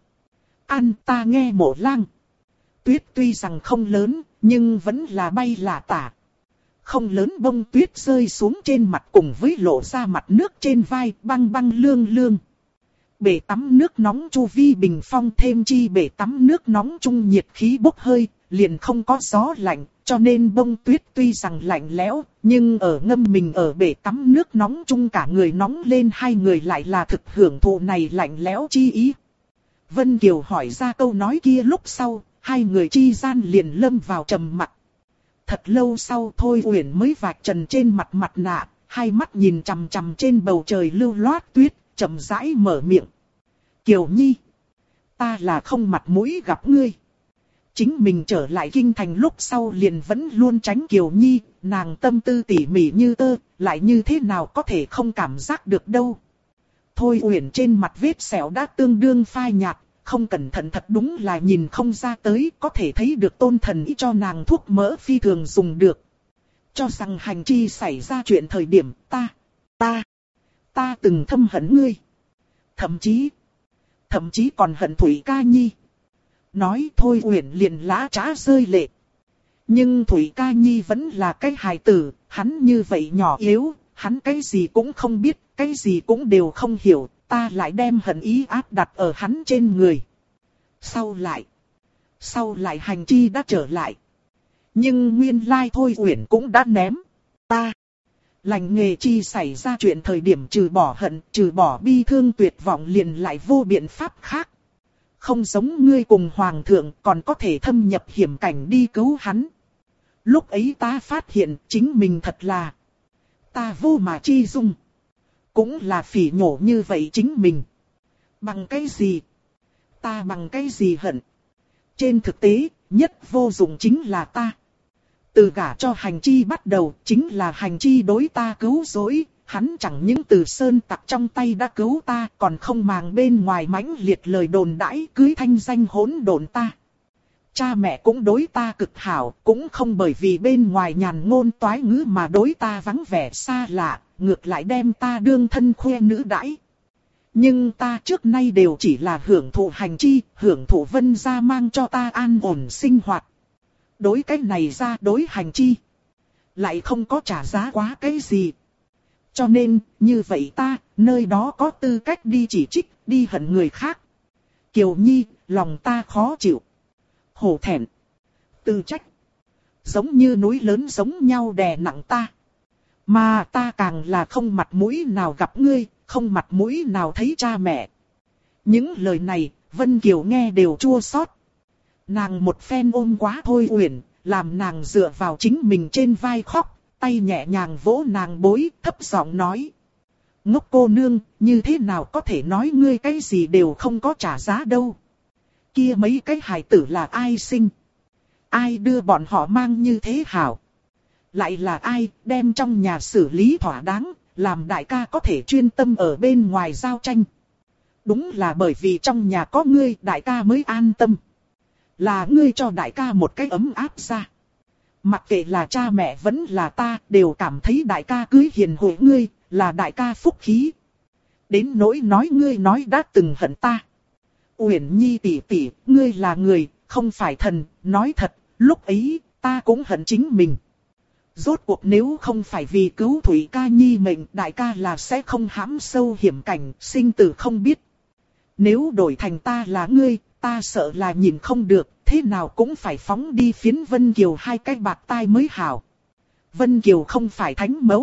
An ta nghe Mộ Lang. Tuyết tuy rằng không lớn, nhưng vẫn là bay là tả. Không lớn bông tuyết rơi xuống trên mặt cùng với lộ ra mặt nước trên vai băng băng lương lương. Bể tắm nước nóng chu vi bình phong thêm chi bể tắm nước nóng trung nhiệt khí bốc hơi, liền không có gió lạnh, cho nên bông tuyết tuy rằng lạnh lẽo, nhưng ở ngâm mình ở bể tắm nước nóng chung cả người nóng lên, hai người lại là thực hưởng thụ này lạnh lẽo chi ý. Vân Kiều hỏi ra câu nói kia lúc sau, hai người chi gian liền lâm vào trầm mặc. Thật lâu sau Thôi Uyển mới vạch trần trên mặt mặt nạ, hai mắt nhìn chằm chằm trên bầu trời lưu loát tuyết, chậm rãi mở miệng. Kiều Nhi, ta là không mặt mũi gặp ngươi. Chính mình trở lại kinh thành lúc sau liền vẫn luôn tránh Kiều Nhi, nàng tâm tư tỉ mỉ như tơ, lại như thế nào có thể không cảm giác được đâu. Thôi Uyển trên mặt vết sẹo đã tương đương phai nhạt, không cẩn thận thật đúng là nhìn không ra tới, có thể thấy được Tôn Thần ý cho nàng thuốc mỡ phi thường dùng được. Cho rằng hành chi xảy ra chuyện thời điểm ta từng thâm hận ngươi. Thậm chí còn hận Thủy Ca Nhi. Nói Thôi Uyển liền lã trá rơi lệ. Nhưng Thủy Ca Nhi vẫn là cái hài tử, hắn như vậy nhỏ yếu, hắn cái gì cũng không biết, cái gì cũng đều không hiểu, ta lại đem hận ý áp đặt ở hắn trên người. Sau lại hành chi đã trở lại. Nhưng nguyên lai Thôi Uyển cũng đã ném. Ta. Lành nghề chi xảy ra chuyện thời điểm trừ bỏ hận, trừ bỏ bi thương tuyệt vọng liền lại vô biện pháp khác. Không giống ngươi cùng Hoàng thượng còn có thể thâm nhập hiểm cảnh đi cứu hắn. Lúc ấy ta phát hiện chính mình thật là ta vô mà chi dung. Cũng là phỉ nhổ như vậy chính mình. Bằng cái gì? Ta bằng cái gì hận? Trên thực tế, nhất vô dụng chính là ta. Từ gả cho hành chi bắt đầu, chính là hành chi đối ta cứu rỗi. Hắn chẳng những từ sơn tặc trong tay đã cứu ta, còn không màng bên ngoài mãnh liệt lời đồn đãi cưới thanh danh hỗn độn ta. Cha mẹ cũng đối ta cực hảo, cũng không bởi vì bên ngoài nhàn ngôn toái ngữ mà đối ta vắng vẻ xa lạ, ngược lại đem ta đương thân khoe nữ đãi. Nhưng ta trước nay đều chỉ là hưởng thụ hành chi, hưởng thụ Vân gia mang cho ta an ổn sinh hoạt. Đối cái này ra đối hành chi, lại không có trả giá quá cái gì. Cho nên, như vậy ta, nơi đó có tư cách đi chỉ trích, đi hận người khác. Kiều Nhi, lòng ta khó chịu. Hổ thẹn. Tự trách. Giống như núi lớn giống nhau đè nặng ta. Mà ta càng là không mặt mũi nào gặp ngươi, không mặt mũi nào thấy cha mẹ. Những lời này, Vân Kiều nghe đều chua xót. Nàng một phen ôm quá Thôi Uyển, làm nàng dựa vào chính mình trên vai khóc, tay nhẹ nhàng vỗ nàng bối, thấp giọng nói. Ngốc cô nương, như thế nào có thể nói ngươi cái gì đều không có trả giá đâu. Kia mấy cái hài tử là ai sinh? Ai đưa bọn họ mang như thế hảo? Lại là ai đem trong nhà xử lý thỏa đáng, làm đại ca có thể chuyên tâm ở bên ngoài giao tranh? Đúng là bởi vì trong nhà có ngươi đại ca mới an tâm. Là ngươi cho đại ca một cái ấm áp ra. Mặc kệ là cha mẹ vẫn là ta đều cảm thấy đại ca cưới hiền hội ngươi là đại ca phúc khí. Đến nỗi nói ngươi nói đã từng hận ta. Uyển Nhi tỷ tỷ, ngươi là người, không phải thần, nói thật, lúc ấy ta cũng hận chính mình. Rốt cuộc nếu không phải vì cứu Thủy Ca Nhi mệnh, đại ca là sẽ không hãm sâu hiểm cảnh, sinh tử không biết. Nếu đổi thành ta là ngươi, ta sợ là nhìn không được, thế nào cũng phải phóng đi phiến Vân Kiều hai cái bạc tai mới hảo. Vân Kiều không phải thánh mẫu,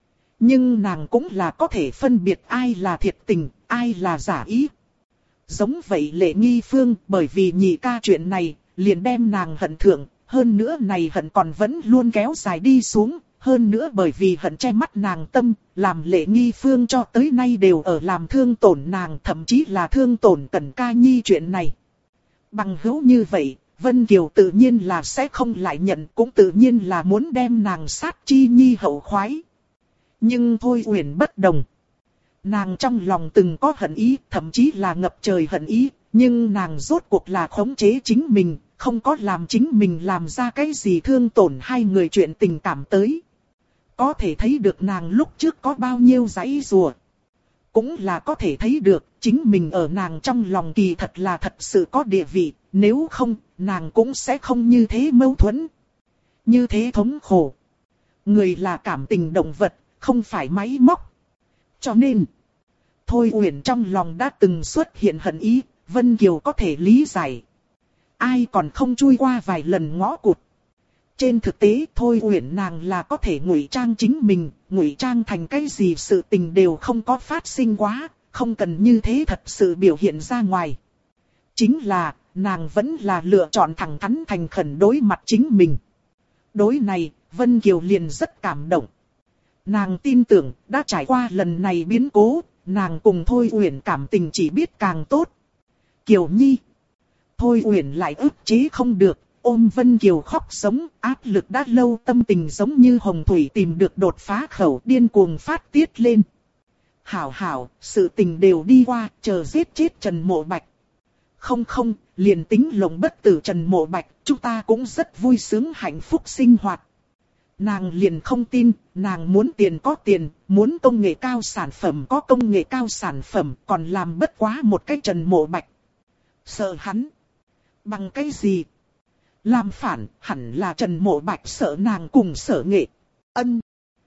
nhưng nàng cũng là có thể phân biệt ai là thiệt tình, ai là giả ý. Giống vậy Lệ Nghi Phương, bởi vì nhị ca chuyện này, liền đem nàng hận thượng, hơn nữa này hận còn vẫn luôn kéo dài đi xuống, hơn nữa bởi vì hận che mắt nàng tâm, làm Lệ Nghi Phương cho tới nay đều ở làm thương tổn nàng, thậm chí là thương tổn Cẩn Ca Nhi chuyện này. Bằng hữu như vậy, Vân Kiều tự nhiên là sẽ không lại nhận, cũng tự nhiên là muốn đem nàng sát chi nhi hậu khoái. Nhưng Thôi Uyển bất đồng. Nàng trong lòng từng có hận ý, thậm chí là ngập trời hận ý, nhưng nàng rốt cuộc là khống chế chính mình, không có làm chính mình làm ra cái gì thương tổn hai người chuyện tình cảm tới. Có thể thấy được nàng lúc trước có bao nhiêu giãy giụa. Cũng là có thể thấy được chính mình ở nàng trong lòng kỳ thật là thật sự có địa vị, nếu không, nàng cũng sẽ không như thế mâu thuẫn. Như thế thống khổ. Người là cảm tình động vật, không phải máy móc. Cho nên, Thôi Uyển trong lòng đã từng xuất hiện hận ý, Vân Kiều có thể lý giải. Ai còn không chui qua vài lần ngõ cụt. Trên thực tế Thôi Uyển nàng là có thể ngụy trang chính mình, ngụy trang thành cái gì sự tình đều không có phát sinh quá, không cần như thế thật sự biểu hiện ra ngoài. Chính là, nàng vẫn là lựa chọn thẳng thắn thành khẩn đối mặt chính mình. Đối này, Vân Kiều liền rất cảm động. Nàng tin tưởng, đã trải qua lần này biến cố, nàng cùng Thôi Uyển cảm tình chỉ biết càng tốt. Kiều Nhi. Thôi Uyển lại ức chế không được, ôm Vân Kiều khóc sống, áp lực đã lâu tâm tình giống như hồng thủy tìm được đột phá khẩu điên cuồng phát tiết lên. Hảo hảo, sự tình đều đi qua, chờ giết chết Trần Mộ Bạch. Không không, liền tính lồng bất tử Trần Mộ Bạch, chúng ta cũng rất vui sướng hạnh phúc sinh hoạt. Nàng liền không tin, nàng muốn tiền có tiền, muốn công nghệ cao sản phẩm có công nghệ cao sản phẩm, còn làm bất quá một cái Trần Mộ Bạch. Sợ hắn. Bằng cái gì? Làm phản, hẳn là Trần Mộ Bạch sợ nàng cùng Sở Nghệ. Ân.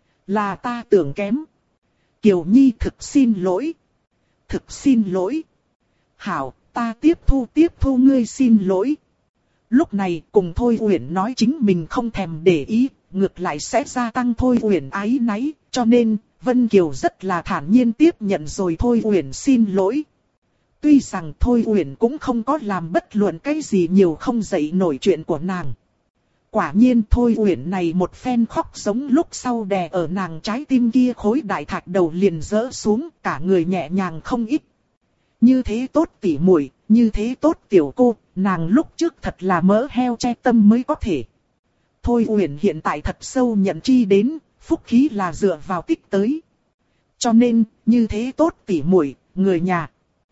Là ta tưởng kém. Kiều Nhi thực xin lỗi. Thực xin lỗi. Hảo, ta tiếp thu ngươi xin lỗi. Lúc này cùng Thôi Uyển nói chính mình không thèm để ý, ngược lại sẽ gia tăng Thôi Uyển áy náy, cho nên Vân Kiều rất là thản nhiên tiếp nhận rồi Thôi Uyển xin lỗi. Tuy rằng Thôi Uyển cũng không có làm bất luận cái gì nhiều không dậy nổi chuyện của nàng. Quả nhiên Thôi Uyển này một phen khóc giống lúc sau đè ở nàng trái tim kia khối đại thạch đầu liền rỡ xuống, cả người nhẹ nhàng không ít. Như thế tốt tỉ muội, như thế tốt tiểu cô, nàng lúc trước thật là mỡ heo che tâm mới có thể. Thôi Uyển hiện tại thật sâu nhận chi đến, phúc khí là dựa vào tích tới. Cho nên, như thế tốt tỉ muội, người nhà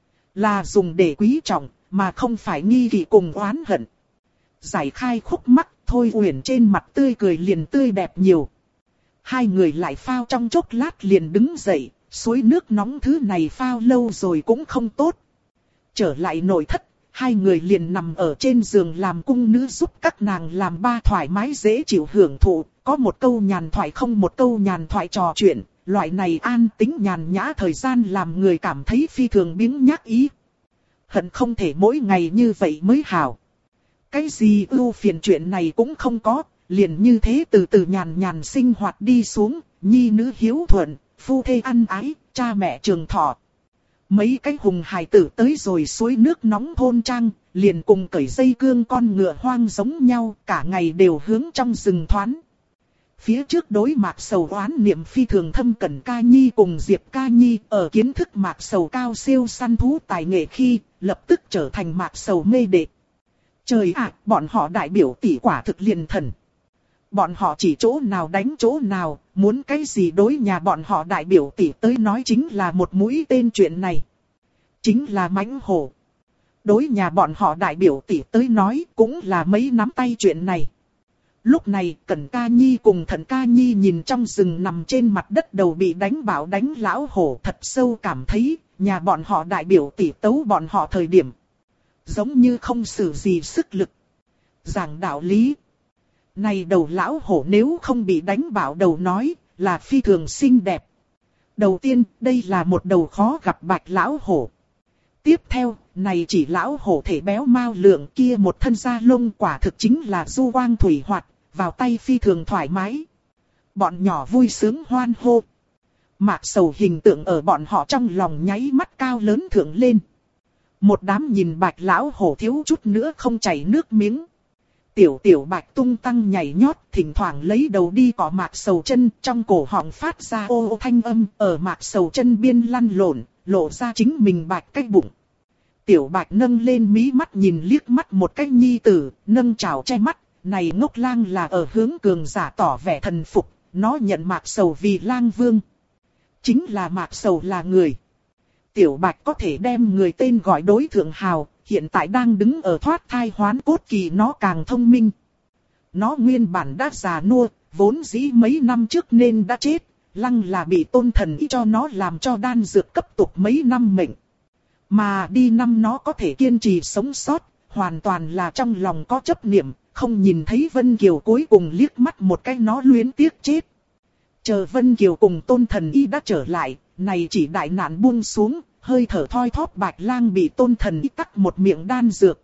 là dùng để quý trọng, mà không phải nghi kỵ cùng oán hận. Giải khai khúc mắc, Thôi Uyển trên mặt tươi cười liền tươi đẹp nhiều. Hai người lại phao trong chốc lát liền đứng dậy, suối nước nóng thứ này phao lâu rồi cũng không tốt. Trở lại nội thất, hai người liền nằm ở trên giường làm cung nữ giúp các nàng làm ba thoải mái dễ chịu hưởng thụ, có một câu nhàn thoại không một câu nhàn thoại trò chuyện. Loại này an tĩnh nhàn nhã thời gian làm người cảm thấy phi thường biếng nhác ý. Hận không thể mỗi ngày như vậy mới hảo. Cái gì ưu phiền chuyện này cũng không có, liền như thế từ từ nhàn nhàn sinh hoạt đi xuống, nhi nữ hiếu thuận, phu thê ăn ái, cha mẹ trường thọ. Mấy cái hùng hài tử tới rồi suối nước nóng thôn trang, liền cùng cởi dây cương con ngựa hoang giống nhau, cả ngày đều hướng trong rừng thoán. Phía trước đối Mạc Sầu oán niệm phi thường thâm Cẩn Ca Nhi cùng Diệp Ca Nhi ở kiến thức Mạc Sầu cao siêu săn thú tài nghệ khi, lập tức trở thành Mạc Sầu mê đệ. Trời ạ, bọn họ đại biểu tỷ quả thực liền thần. Bọn họ chỉ chỗ nào đánh chỗ nào, muốn cái gì đối nhà bọn họ đại biểu tỷ tới nói chính là một mũi tên chuyện này. chính là mãnh hổ. Đối nhà bọn họ đại biểu tỷ tới nói cũng là mấy nắm tay chuyện này. Lúc này Cẩn Ca Nhi cùng Thận Ca Nhi nhìn trong rừng nằm trên mặt đất đầu bị đánh bạo đánh lão hổ, thật sâu cảm thấy nhà bọn họ đại biểu tỷ tấu bọn họ thời điểm giống như không sử gì sức lực. Giảng đạo lý. Này đầu lão hổ nếu không bị đánh bạo đầu nói là phi thường xinh đẹp. Đầu tiên đây là một đầu khó gặp bạch lão hổ. Tiếp theo, này chỉ lão hổ thể béo mao lượng kia một thân da lông quả thực chính là du quang thủy hoạt, vào tay phi thường thoải mái. Bọn nhỏ vui sướng hoan hô. Mạc Sầu hình tượng ở bọn họ trong lòng nháy mắt cao lớn thượng lên. Một đám nhìn bạch lão hổ thiếu chút nữa không chảy nước miếng. Tiểu bạch tung tăng nhảy nhót, thỉnh thoảng lấy đầu đi cọ Mạc Sầu chân, trong cổ họng phát ra ô ô thanh âm, ở Mạc Sầu chân biên lăn lộn, lộ ra chính mình bạch cái bụng. Tiểu bạch nâng lên mí mắt nhìn liếc mắt một cái nhi tử, nâng trào che mắt, này ngốc lang là ở hướng cường giả tỏ vẻ thần phục, nó nhận Mạc Sầu vì lang vương. Chính là Mạc Sầu là người. Tiểu bạch có thể đem người tên gọi đối thượng hào, hiện tại đang đứng ở thoát thai hoán cốt kỳ, nó càng thông minh. Nó nguyên bản đã già nua, vốn dĩ mấy năm trước nên đã chết, lăng là bị tôn thần ý cho nó làm cho đan dược cấp tục mấy năm mệnh. Mà đi năm nó có thể kiên trì sống sót, hoàn toàn là trong lòng có chấp niệm, không nhìn thấy Vân Kiều cuối cùng liếc mắt một cái nó luyến tiếc chết. Chờ Vân Kiều cùng tôn thần y đã trở lại, này chỉ đại nạn buông xuống, hơi thở thoi thóp bạch lang bị tôn thần y tắc một miệng đan dược.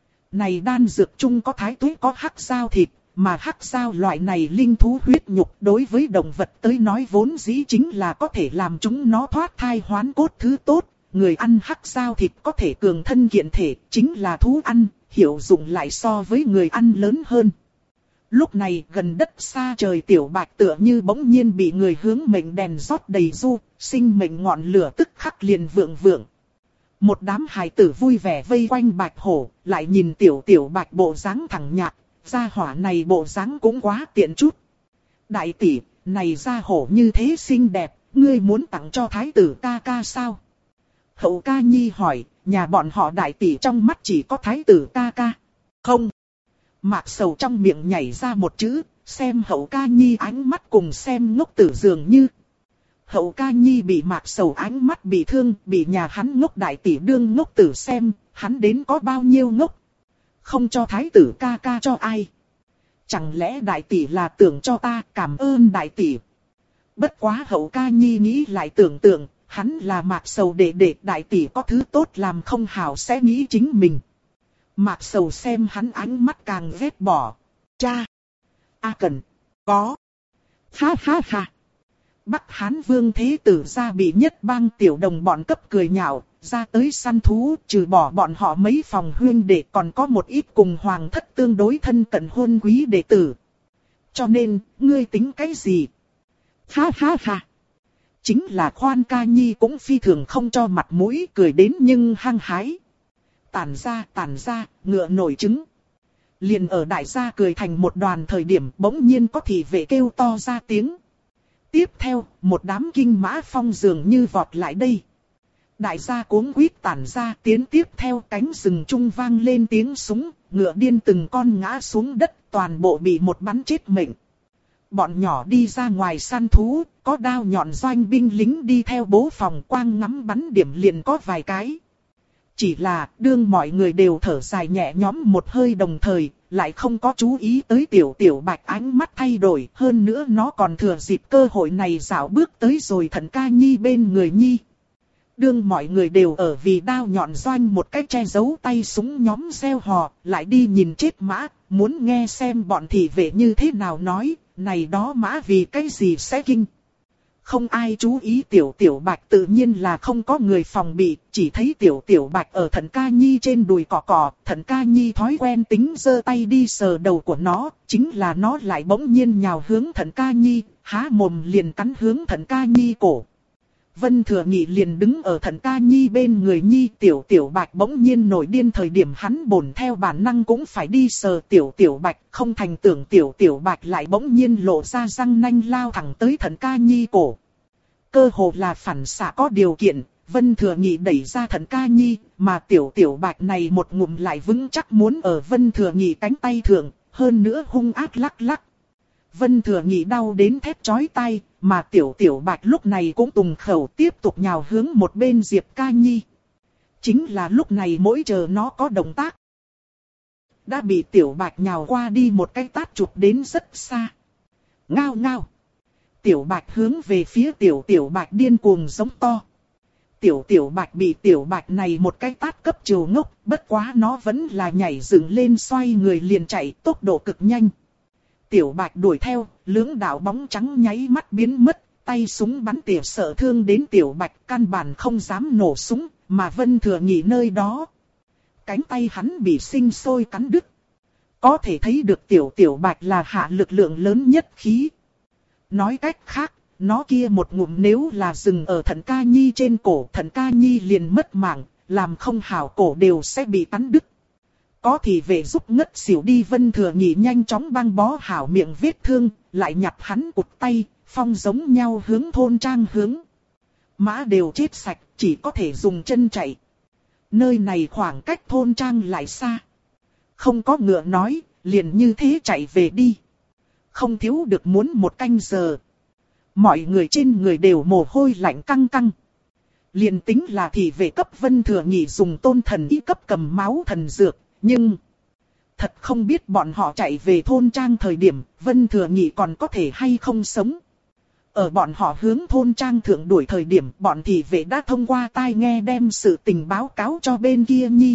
Này đan dược chung có thái tuế có hắc giao thịt, mà hắc giao loại này linh thú huyết nhục đối với động vật tới nói vốn dĩ chính là có thể làm chúng nó thoát thai hoán cốt thứ tốt. Người ăn hắc giao thịt có thể cường thân kiện thể, chính là thú ăn, hiệu dụng lại so với người ăn lớn hơn. Lúc này gần đất xa trời tiểu bạch tựa như bỗng nhiên bị người hướng mệnh đèn rót đầy du, sinh mệnh ngọn lửa tức khắc liền vượng vượng. Một đám hài tử vui vẻ vây quanh bạch hổ, lại nhìn tiểu bạch bộ dáng thẳng nhạt, gia hỏa này bộ dáng cũng quá tiện chút. Đại tỷ, này gia hổ như thế xinh đẹp, ngươi muốn tặng cho thái tử ca ca sao? Hậu Ca Nhi hỏi, nhà bọn họ đại tỷ trong mắt chỉ có thái tử ca ca. Không. Mạc Sầu trong miệng nhảy ra một chữ, xem Hậu Ca Nhi ánh mắt cùng xem ngốc tử dường như. Hậu Ca Nhi bị Mạc Sầu ánh mắt bị thương, bị nhà hắn ngốc đại tỷ đương ngốc tử xem, hắn đến có bao nhiêu ngốc. Không cho thái tử ca ca cho ai. Chẳng lẽ đại tỷ là tưởng cho ta, cảm ơn đại tỷ. Bất quá Hậu Ca Nhi nghĩ lại tưởng tượng. Hắn là Mạc Sầu để đại tỷ có thứ tốt làm không hảo sẽ nghĩ chính mình. Mạc Sầu xem hắn ánh mắt càng ghét bỏ. Cha! A Cần! Có! Ha ha ha! Bắc Hán Vương Thế Tử ra bị nhất bang tiểu đồng bọn cấp cười nhạo, ra tới săn thú, trừ bỏ bọn họ mấy phòng huyên đệ còn có một ít cùng hoàng thất tương đối thân cận hôn quý đệ tử. Cho nên, ngươi tính cái gì? Ha ha ha! Chính là Khoan Ca Nhi cũng phi thường không cho mặt mũi, cười đến nhưng hăng hái. Tản ra, ngựa nổi trứng. Liền ở đại gia cười thành một đoàn thời điểm bỗng nhiên có thị vệ kêu to ra tiếng. Tiếp theo, một đám kinh mã phong dường như vọt lại đây. Đại gia cuống quýt tản ra, tiến tiếp theo cánh rừng trung vang lên tiếng súng, ngựa điên từng con ngã xuống đất, toàn bộ bị một bắn chết mệnh. Bọn nhỏ đi ra ngoài săn thú, có đao nhọn doanh binh lính đi theo bố phòng quang ngắm bắn điểm liền có vài cái. Chỉ là đương mọi người đều thở dài nhẹ nhõm một hơi đồng thời, lại không có chú ý tới tiểu bạch ánh mắt thay đổi. Hơn nữa nó còn thừa dịp cơ hội này dạo bước tới rồi Thận Ca Nhi bên người Nhi. Đương mọi người đều ở vì đao nhọn doanh một cách che giấu tay súng nhóm reo hò, lại đi nhìn chết mã, muốn nghe xem bọn thị vệ như thế nào nói, này đó mã vì cái gì sẽ kinh. Không ai chú ý tiểu bạch tự nhiên là không có người phòng bị, chỉ thấy tiểu bạch ở Thận Ca Nhi trên đùi cọ cọ, Thận Ca Nhi thói quen tính giơ tay đi sờ đầu của nó, chính là nó lại bỗng nhiên nhào hướng Thận Ca Nhi, há mồm liền cắn hướng Thận Ca Nhi cổ. Vân Thừa Nghị liền đứng ở Thận Ca Nhi bên người Nhi, tiểu bạch bỗng nhiên nổi điên thời điểm hắn bổn theo bản năng cũng phải đi sờ tiểu bạch, không thành tưởng tiểu bạch lại bỗng nhiên lộ ra răng nanh lao thẳng tới Thận Ca Nhi cổ. Cơ hồ là phản xạ có điều kiện, Vân Thừa Nhị đẩy ra Thận Ca Nhi, mà Tiểu Tiểu Bạch này một ngụm lại vững chắc muốn ở Vân Thừa Nhị cánh tay thượng, hơn nữa hung ác lắc lắc. Vân Thừa Nhị đau đến thét chói tai, mà Tiểu Tiểu Bạch lúc này cũng tùng khẩu tiếp tục nhào hướng một bên Diệp Ca Nhi. Chính là lúc này mỗi chờ nó có động tác, đã bị Tiểu Bạch nhào qua đi một cái tát chụp đến rất xa. Ngao ngao. Tiểu Bạch hướng về phía Tiểu Bạch điên cuồng giống to. Tiểu Bạch bị Tiểu Bạch này một cái tát cấp chiều ngốc, bất quá nó vẫn là nhảy dựng lên xoay người liền chạy tốc độ cực nhanh. Tiểu Bạch đuổi theo, lưỡng đạo bóng trắng nháy mắt biến mất, tay súng bắn tỉa sợ thương đến Tiểu Bạch căn bản không dám nổ súng, mà Vân Thừa Nhị nơi đó. Cánh tay hắn bị sinh sôi cắn đứt. Có thể thấy được Tiểu Bạch là hạ lực lượng lớn nhất khí. Nói cách khác, nó kia một ngụm nếu là dừng ở Thận Ca Nhi trên cổ, Thận Ca Nhi liền mất mạng, làm không hảo cổ đều sẽ bị cắn đứt. Có thì về giúp ngất xỉu đi Vân Thừa Nhị nhanh chóng băng bó hảo miệng vết thương, lại nhặt hắn cụt tay, phong giống nhau hướng thôn trang hướng. Mã đều chết sạch, chỉ có thể dùng chân chạy. Nơi này khoảng cách thôn trang lại xa. Không có ngựa nói, liền như thế chạy về đi. Không thiếu được muốn một canh giờ. Mọi người trên người đều mồ hôi lạnh căng căng. Liền tính là thị vệ cấp Vân Thừa Nhị dùng tôn thần y cấp cầm máu thần dược, nhưng thật không biết bọn họ chạy về thôn trang thời điểm, Vân Thừa Nhị còn có thể hay không sống. Ở bọn họ hướng thôn trang thượng đuổi thời điểm, bọn thị vệ đã thông qua tai nghe đem sự tình báo cáo cho bên kia nhi.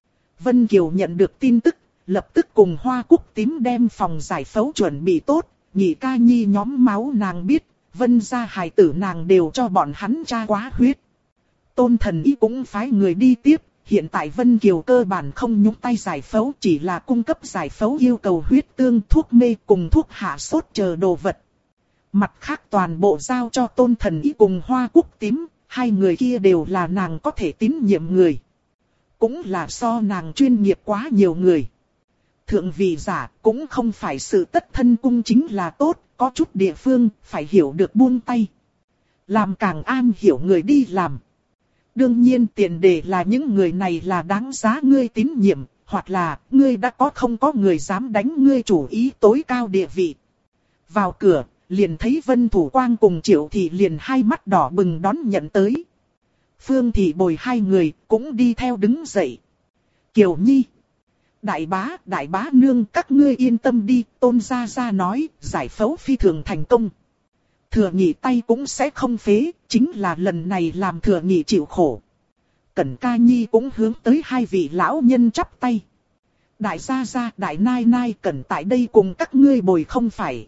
Vân Kiều nhận được tin tức, lập tức cùng Hoa Cúc Tím đem phòng giải phẫu chuẩn bị tốt, Nhị Ca Nhi nhóm máu nàng biết, Vân gia hài tử nàng đều cho bọn hắn tra quá huyết. Tôn thần y cũng phái người đi tiếp, hiện tại Vân Kiều cơ bản không nhúng tay giải phẫu, chỉ là cung cấp giải phẫu yêu cầu huyết tương, thuốc mê cùng thuốc hạ sốt chờ đồ vật. Mặt khác toàn bộ giao cho Tôn thần y cùng Hoa Cúc Tím, hai người kia đều là nàng có thể tín nhiệm người. Cũng là so nàng chuyên nghiệp quá nhiều người. Thượng vị giả cũng không phải sự tất thân cung chính là tốt, có chút địa phương phải hiểu được buông tay. Làm càng an hiểu người đi làm. Đương nhiên tiền đề là những người này là đáng giá ngươi tín nhiệm, hoặc là ngươi đã không có người dám đánh ngươi chủ ý tối cao địa vị. Vào cửa, liền thấy Vân Thủ Quang cùng Triệu Thị liền hai mắt đỏ bừng đón nhận tới. Phương Thị bồi hai người cũng đi theo đứng dậy. Kiều Nhi. Đại bá nương các ngươi yên tâm đi, Tôn gia gia nói, giải phẫu phi thường thành công. Thừa Nhị tay cũng sẽ không phế, chính là lần này làm Thừa Nhị chịu khổ. Cẩn Ca Nhi cũng hướng tới hai vị lão nhân chắp tay. Đại gia gia, đại nai nai Cẩn tại đây cùng các ngươi bồi không phải.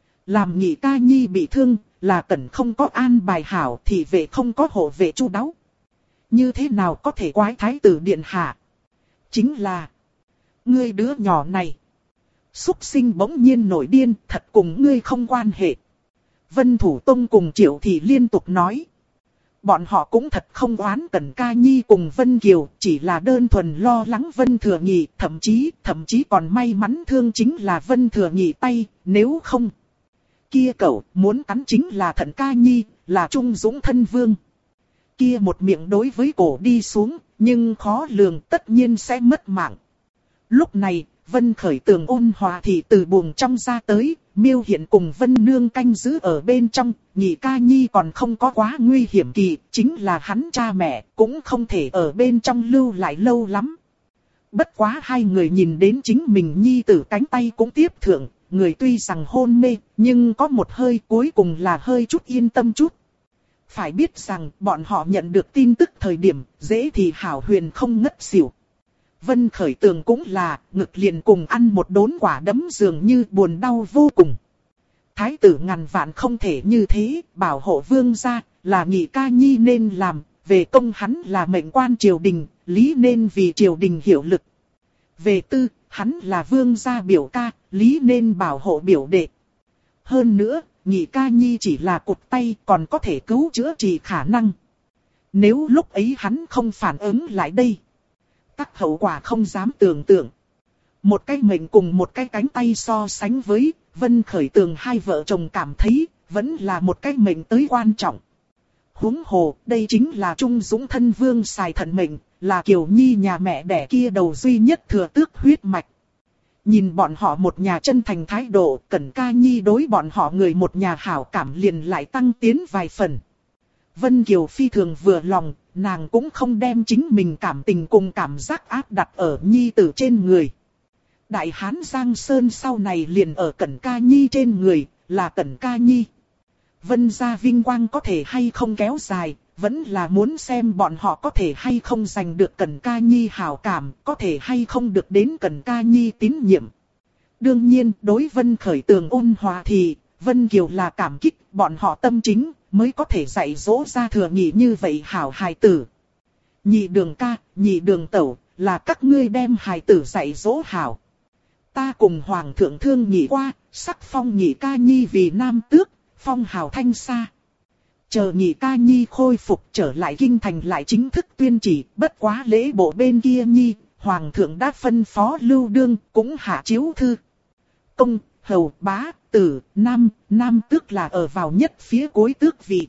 Làm Nhị Ca Nhi bị thương, là Cẩn không có an bài hảo thì vệ không có hộ vệ chu đáo. Như thế nào có thể quái thái tử điện hạ? Chính là ngươi đứa nhỏ này. Súc sinh bỗng nhiên nổi điên, thật cùng ngươi không quan hệ. Vân Thủ Tông cùng Triệu Thị liên tục nói. Bọn họ cũng thật không oán Cẩn Ca Nhi cùng Vân Kiều, chỉ là đơn thuần lo lắng Vân Thừa Nhị, thậm chí còn may mắn thương chính là Vân Thừa Nhị tay, nếu không. Kia cậu muốn cắn chính là Thận Ca Nhi, là Trung Dũng thân vương. Kia một miệng đối với cổ đi xuống, nhưng khó lường tất nhiên sẽ mất mạng. Lúc này, Vân Khởi Tường ôn hòa thì từ buồng trong ra tới, Miêu Hiện cùng Vân Nương canh giữ ở bên trong, Nhị Ca Nhi còn không có quá nguy hiểm kỳ, chính là hắn cha mẹ, cũng không thể ở bên trong lưu lại lâu lắm. Bất quá hai người nhìn đến chính mình Nhi tử cánh tay cũng tiếp thượng, người tuy rằng hôn mê, nhưng có một hơi cuối cùng là hơi chút yên tâm chút. Phải biết rằng bọn họ nhận được tin tức thời điểm, dễ thì hảo huyền không ngất xỉu. Vân Khởi Tường cũng là, ngực liền cùng ăn một đốn quả đấm dường như buồn đau vô cùng. Thái tử ngàn vạn không thể như thế, bảo hộ vương gia, là Nhị Ca Nhi nên làm, về công hắn là mệnh quan triều đình, lý nên vì triều đình hiệu lực. Về tư, hắn là vương gia biểu ca, lý nên bảo hộ biểu đệ. Hơn nữa, Nhị Ca Nhi chỉ là cụt tay còn có thể cứu chữa trị khả năng. Nếu lúc ấy hắn không phản ứng lại đây, các hậu quả không dám tưởng tượng. Một cái mệnh cùng một cái cánh tay so sánh với, Vân Khởi Tường hai vợ chồng cảm thấy, vẫn là một cái mệnh tới quan trọng. Huống hồ, đây chính là Trung Dũng thân vương xài thận mệnh, là Kiều Nhi nhà mẹ đẻ kia đầu duy nhất thừa tước huyết mạch. Nhìn bọn họ một nhà chân thành thái độ, Cẩn Ca Nhi đối bọn họ người một nhà hảo cảm liền lại tăng tiến vài phần. Vân Kiều phi thường vừa lòng, nàng cũng không đem chính mình cảm tình cùng cảm giác áp đặt ở Nhi tử trên người. Đại Hán Giang Sơn sau này liền ở Cẩn Ca Nhi trên người, là Cẩn Ca Nhi. Vân gia vinh quang có thể hay không kéo dài, vẫn là muốn xem bọn họ có thể hay không giành được Cẩn Ca Nhi hảo cảm, có thể hay không được đến Cẩn Ca Nhi tín nhiệm. Đương nhiên, đối Vân Khởi Tường ôn hòa thì, Vân Kiều là cảm kích, bọn họ tâm chính, mới có thể dạy dỗ ra Thừa Nhị như vậy hảo hài tử. Nhị đường ca, nhị đường tẩu, là các ngươi đem hài tử dạy dỗ hảo. Ta cùng Hoàng thượng thương nhị qua, sắc phong nhị ca nhi vì nam tước, phong hào thanh xa. Chờ nhị ca nhi khôi phục trở lại kinh thành lại chính thức tuyên chỉ, bất quá lễ bộ bên kia nhi, Hoàng thượng đã phân phó Lưu Đương, cũng hạ chiếu thư. Công, hầu, bá, tử, nam tước là ở vào nhất phía cuối tước vị.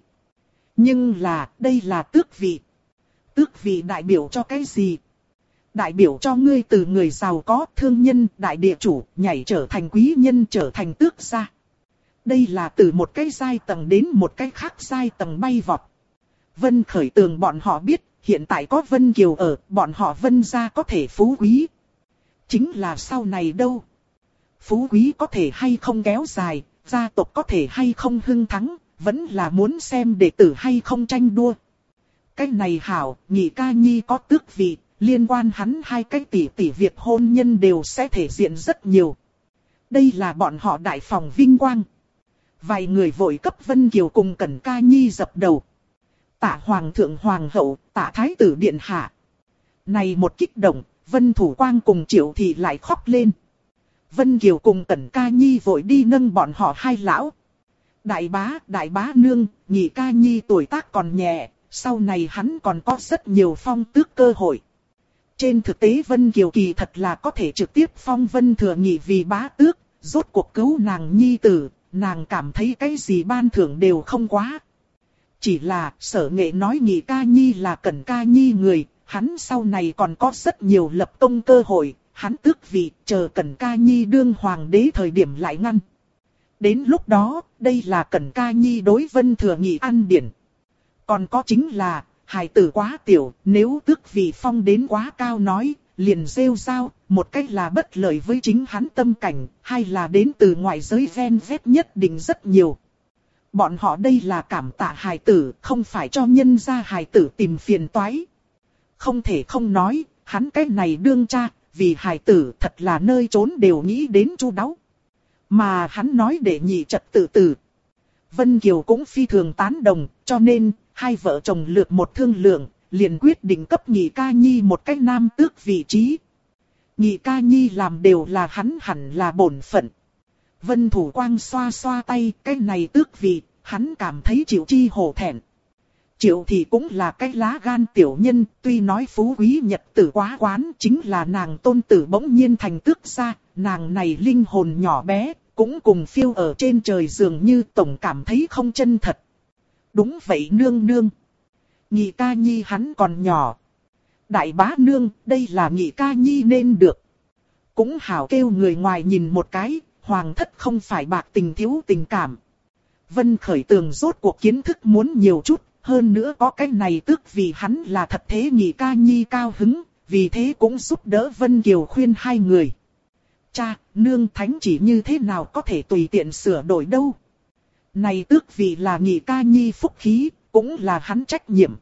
Nhưng là, đây là tước vị. Tước vị đại biểu cho cái gì? Đại biểu cho ngươi từ người giàu có, thương nhân, đại địa chủ, nhảy trở thành quý nhân, trở thành tước gia. Đây là từ một cái giai tầng đến một cái khác giai tầng bay vọt. Vân Khởi Tường bọn họ biết, hiện tại có Vân Kiều ở, bọn họ Vân gia có thể phú quý. Chính là sau này đâu? Phú quý có thể hay không kéo dài, gia tộc có thể hay không hưng thắng, vẫn là muốn xem đệ tử hay không tranh đua. Cái này hảo, nhị ca nhi có tước vị, liên quan hắn hai cái tỷ việc hôn nhân đều sẽ thể hiện rất nhiều. Đây là bọn họ đại phòng vinh quang. Vài người vội cấp Vân Kiều cùng Cẩn Ca Nhi dập đầu. Tạ Hoàng thượng Hoàng hậu, tạ Thái tử điện hạ. Này một kích động, Vân Thủ Quang cùng Triệu Thị lại khóc lên. Vân Kiều cùng Cẩn Ca Nhi vội đi nâng bọn họ hai lão. Đại bá nương, nhị ca nhi tuổi tác còn nhẹ, sau này hắn còn có rất nhiều phong tước cơ hội. Trên thực tế Vân Kiều kỳ thật là có thể trực tiếp phong Vân Thừa Nhị vì bá tước, rốt cuộc cứu nàng nhi tử, nàng cảm thấy cái gì ban thưởng đều không quá. Chỉ là Sở Nghệ nói nhị ca nhi là Cẩn Ca Nhi người, hắn sau này còn có rất nhiều lập công cơ hội, hắn tước vị chờ Cẩn Ca Nhi đương hoàng đế thời điểm lại ngăn. Đến lúc đó, đây là Cẩn Ca Nhi đối Vân Thừa Nhị ăn điển. Còn có chính là, hài tử quá tiểu, nếu tước vị phong đến quá cao nói, liền rêu rao, một cách là bất lợi với chính hắn tâm cảnh, hay là đến từ ngoại giới ven vét nhất định rất nhiều. Bọn họ đây là cảm tạ hài tử, không phải cho nhân gia hài tử tìm phiền toái. Không thể không nói, hắn cái này đương cha, vì hài tử thật là nơi trốn đều nghĩ đến chu đáo. Mà hắn nói để nhị trật tự tử. Vân Kiều cũng phi thường tán đồng, cho nên, hai vợ chồng lược một thương lượng, liền quyết định cấp nhị ca nhi một cái nam tước vị trí. Nhị ca nhi làm đều là hắn hẳn là bổn phận. Vân Thủ Quang xoa xoa tay, cái này tước vị, hắn cảm thấy Triệu chi hổ thẹn. Triệu thì cũng là cái lá gan tiểu nhân, tuy nói phú quý nhật tử quá quán, chính là nàng tôn tử bỗng nhiên thành tước gia, nàng này linh hồn nhỏ bé, cũng cùng phiêu ở trên trời dường như tổng cảm thấy không chân thật. Đúng vậy nương nương. Nhị ca nhi hắn còn nhỏ. Đại bá nương, đây là nhị ca nhi nên được. Cũng hảo kêu người ngoài nhìn một cái, hoàng thất không phải bạc tình thiếu tình cảm. Vân Khởi Tường rốt cuộc kiến thức muốn nhiều chút, hơn nữa có cái này tức vì hắn là thật thế nhị ca nhi cao hứng, vì thế cũng giúp đỡ Vân Kiều khuyên hai người. Cha, nương thánh chỉ như thế nào có thể tùy tiện sửa đổi đâu. Này tước vì là nhị ca nhi phúc khí, cũng là hắn trách nhiệm.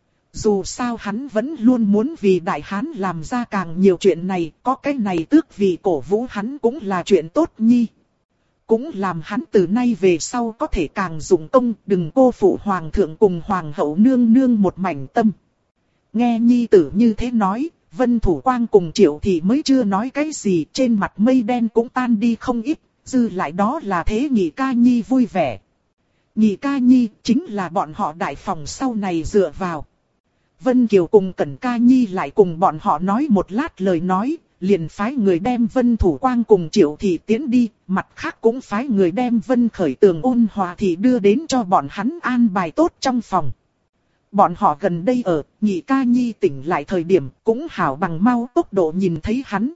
Dù sao hắn vẫn luôn muốn vì đại hán làm ra càng nhiều chuyện này, có cái này tước vì cổ vũ hắn cũng là chuyện tốt nhi. Cũng làm hắn từ nay về sau có thể càng dụng công, đừng cô phụ hoàng thượng cùng hoàng hậu nương nương một mảnh tâm. Nghe nhi tử như thế nói, Vân Thủ Quang cùng Triệu thì mới chưa nói cái gì, trên mặt mây đen cũng tan đi không ít, dư lại đó là thế nhị ca nhi vui vẻ. Nhị ca nhi chính là bọn họ đại phòng sau này dựa vào. Vân Kiều cùng Cẩn Ca Nhi lại cùng bọn họ nói một lát lời nói, liền phái người đem Vân Thủ Quang cùng Triệu Thị tiến đi, mặt khác cũng phái người đem Vân Khởi Tường ôn hòa thị đưa đến cho bọn hắn an bài tốt trong phòng. Bọn họ gần đây ở, Nhị Ca Nhi tỉnh lại thời điểm cũng hảo bằng mau tốc độ nhìn thấy hắn.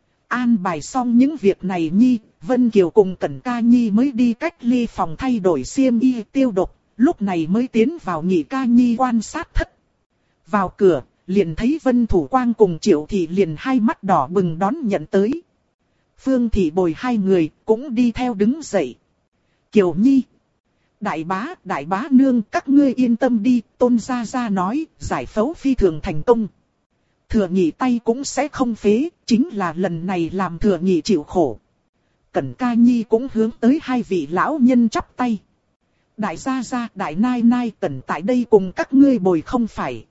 An bài xong những việc này Nhi, Vân Kiều cùng Cẩn Ca Nhi mới đi cách ly phòng thay đổi xiêm y tiêu độc, lúc này mới tiến vào Nhị Ca Nhi quan sát thất. Vào cửa, liền thấy Vân Thủ Quang cùng Triệu Thị liền hai mắt đỏ bừng đón nhận tới. Phương Thị bồi hai người cũng đi theo đứng dậy. Kiều Nhi, đại bá nương, các ngươi yên tâm đi, Tôn gia gia nói, giải phẫu phi thường thành công. Thừa Nhị tay cũng sẽ không phế, chính là lần này làm Thừa Nhị chịu khổ. Cẩn Ca Nhi cũng hướng tới hai vị lão nhân chắp tay. Đại gia gia, đại nai nai, Cẩn tại đây cùng các ngươi bồi không phải.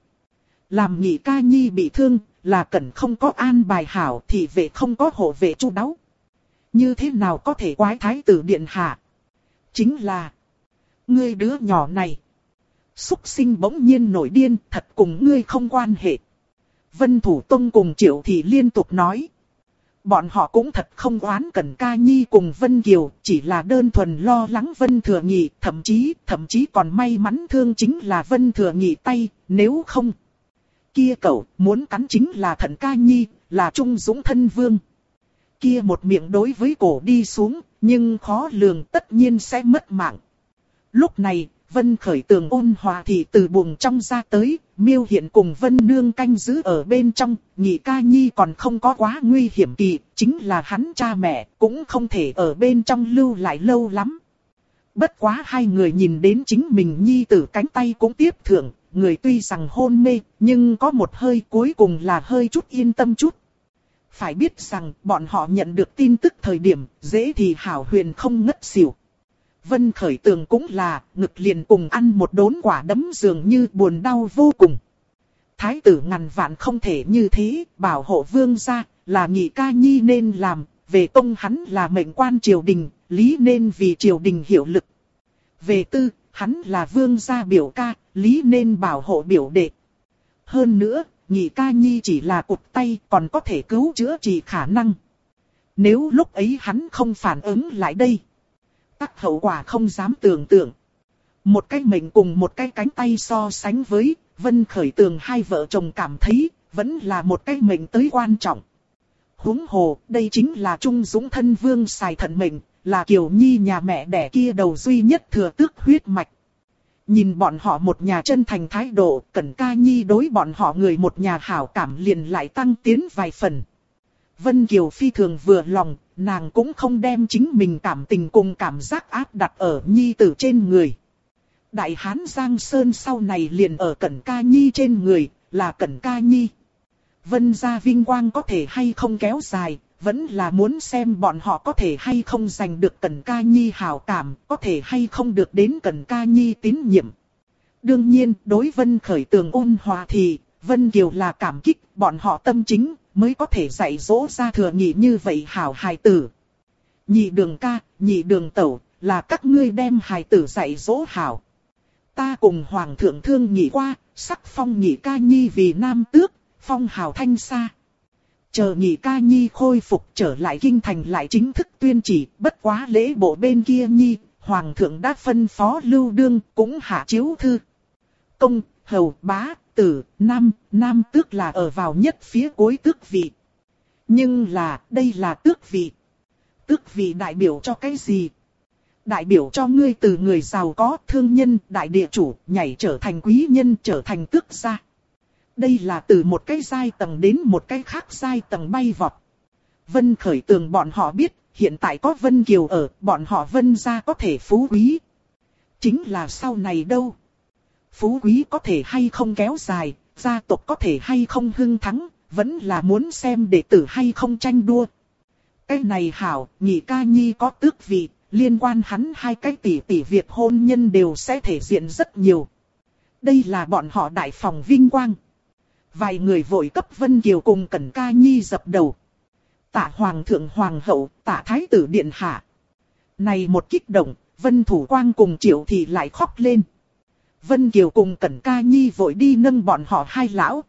Làm Nhị Ca Nhi bị thương, là Cẩn không có an bài hảo thì vệ không có hộ vệ chu đáo. Như thế nào có thể quái thái tử điện hạ? Chính là ngươi đứa nhỏ này. Súc sinh bỗng nhiên nổi điên, thật cùng ngươi không quan hệ. Vân Thủ Tông cùng Triệu Thị liên tục nói. Bọn họ cũng thật không oán Cẩn Ca Nhi cùng Vân Kiều, chỉ là đơn thuần lo lắng Vân Thừa Nhị, thậm chí còn may mắn thương chính là Vân Thừa Nhị tay, nếu không. Kia cậu muốn cắn chính là Thận Ca Nhi, là Trung Dũng thân vương. Kia một miệng đối với cổ đi xuống, nhưng khó lường tất nhiên sẽ mất mạng. Lúc này, Vân Khởi Tường ôn hòa thì từ buồng trong ra tới, Miêu Hiện cùng Vân Nương canh giữ ở bên trong, Nhị Ca Nhi còn không có quá nguy hiểm kỳ, chính là hắn cha mẹ, cũng không thể ở bên trong lưu lại lâu lắm. Bất quá hai người nhìn đến chính mình Nhi tử cánh tay cũng tiếp thượng, người tuy rằng hôn mê, nhưng có một hơi cuối cùng là hơi chút yên tâm chút. Phải biết rằng, bọn họ nhận được tin tức thời điểm, dễ thì hảo huyền không ngất xỉu. Vân Khởi Tường cũng là, ngực liền cùng ăn một đốn quả đấm dường như buồn đau vô cùng. Thái tử ngàn vạn không thể như thế, bảo hộ vương gia, là Nhị Ca Nhi nên làm, về công hắn là mệnh quan triều đình, lý nên vì triều đình hiệu lực. Về tư, hắn là vương gia biểu ca, lý nên bảo hộ biểu đệ. Hơn nữa, Nhị Ca Nhi chỉ là cụt tay, còn có thể cứu chữa trị khả năng. Nếu lúc ấy hắn không phản ứng lại đây, các hậu quả không dám tưởng tượng. Một cái mệnh cùng một cái cánh tay so sánh với, Vân Khởi Tường hai vợ chồng cảm thấy, vẫn là một cái mệnh tới quan trọng. Huống hồ, đây chính là Trung Dũng thân vương xài thận mệnh, là Kiều Nhi nhà mẹ đẻ kia đầu duy nhất thừa tước huyết mạch. Nhìn bọn họ một nhà chân thành thái độ, Cẩn Ca Nhi đối bọn họ người một nhà hảo cảm liền lại tăng tiến vài phần. Vân Kiều phi thường vừa lòng, nàng cũng không đem chính mình cảm tình cùng cảm giác áp đặt ở Nhi tử trên người. Đại Hán Giang Sơn sau này liền ở Cẩn Ca Nhi trên người, là Cẩn Ca Nhi. Vân gia vinh quang có thể hay không kéo dài, vẫn là muốn xem bọn họ có thể hay không giành được Cẩn Ca Nhi hảo cảm, có thể hay không được đến Cẩn Ca Nhi tín nhiệm. Đương nhiên, đối Vân Khởi Tường ôn hòa thì, Vân Kiều là cảm kích, bọn họ tâm chính, mới có thể dạy dỗ ra Thừa Nhị như vậy hảo hài tử. Nhị đường ca, nhị đường tẩu, là các ngươi đem hài tử dạy dỗ hảo. Ta cùng Hoàng thượng thương nhị qua, sắc phong Nhị Ca Nhi vì nam tước, phong hào thanh xa. Chờ Nhị Ca Nhi khôi phục trở lại kinh thành lại chính thức tuyên chỉ, bất quá lễ bộ bên kia Nhi, Hoàng thượng đã phân phó Lưu Đương cũng hạ chiếu thư. Công, hầu, bá, tử, nam tước là ở vào nhất phía cuối tước vị. Nhưng là, đây là tước vị. Tước vị đại biểu cho cái gì? Đại biểu cho ngươi từ người giàu có, thương nhân, đại địa chủ, nhảy trở thành quý nhân, trở thành tước gia. Đây là từ một cái giai tầng đến một cái khác giai tầng bay vọt. Vân Khởi Tường bọn họ biết, hiện tại có Vân Kiều ở, bọn họ Vân gia có thể phú quý. Chính là sau này đâu? Phú quý có thể hay không kéo dài, gia tộc có thể hay không hưng thắng, vẫn là muốn xem đệ tử hay không tranh đua. Cái này hảo, Nhị Ca Nhi có tước vị, liên quan hắn hai cái tỷ việc hôn nhân đều sẽ thể hiện rất nhiều. Đây là bọn họ đại phòng vinh quang. Vài người vội cấp Vân Kiều cùng Cẩn Ca Nhi dập đầu. Tạ Hoàng thượng Hoàng hậu, tạ Thái tử điện hạ. Này một kích động, Vân Thủ Quang cùng Triệu Thị lại khóc lên. Vân Kiều cùng Cẩn Ca Nhi vội đi nâng bọn họ hai lão.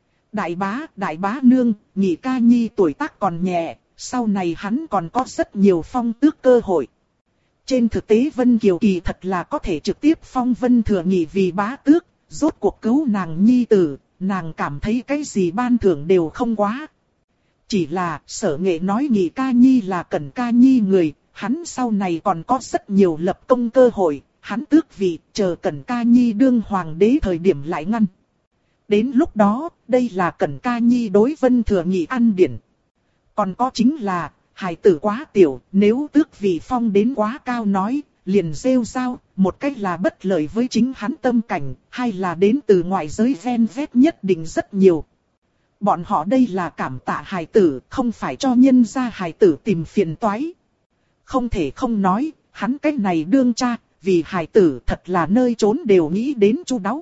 Đại bá nương, Nhị Ca Nhi tuổi tác còn nhẹ, sau này hắn còn có rất nhiều phong tước cơ hội. Trên thực tế Vân Kiều kỳ thật là có thể trực tiếp phong Vân Thừa Nhị vì bá tước, rốt cuộc cứu nàng nhi tử, nàng cảm thấy cái gì ban thưởng đều không quá. Chỉ là Sở Nghệ nói Nhị ca nhi là Cẩn ca nhi người, hắn sau này còn có rất nhiều lập công cơ hội, hắn tước vị, chờ Cẩn ca nhi đương hoàng đế thời điểm lại ngăn. Đến lúc đó, đây là Cẩn ca nhi đối Vân Thừa Nhị ăn điển. Còn có chính là, hài tử quá tiểu, nếu tước vị phong đến quá cao nói, liền rêu rao, một cách là bất lợi với chính hắn tâm cảnh, hay là đến từ ngoại giới ven vét nhất định rất nhiều. Bọn họ đây là cảm tạ hài tử, không phải cho nhân gia hài tử tìm phiền toái. Không thể không nói, hắn cái này đương cha, vì hài tử thật là nơi trốn đều nghĩ đến chu đáo.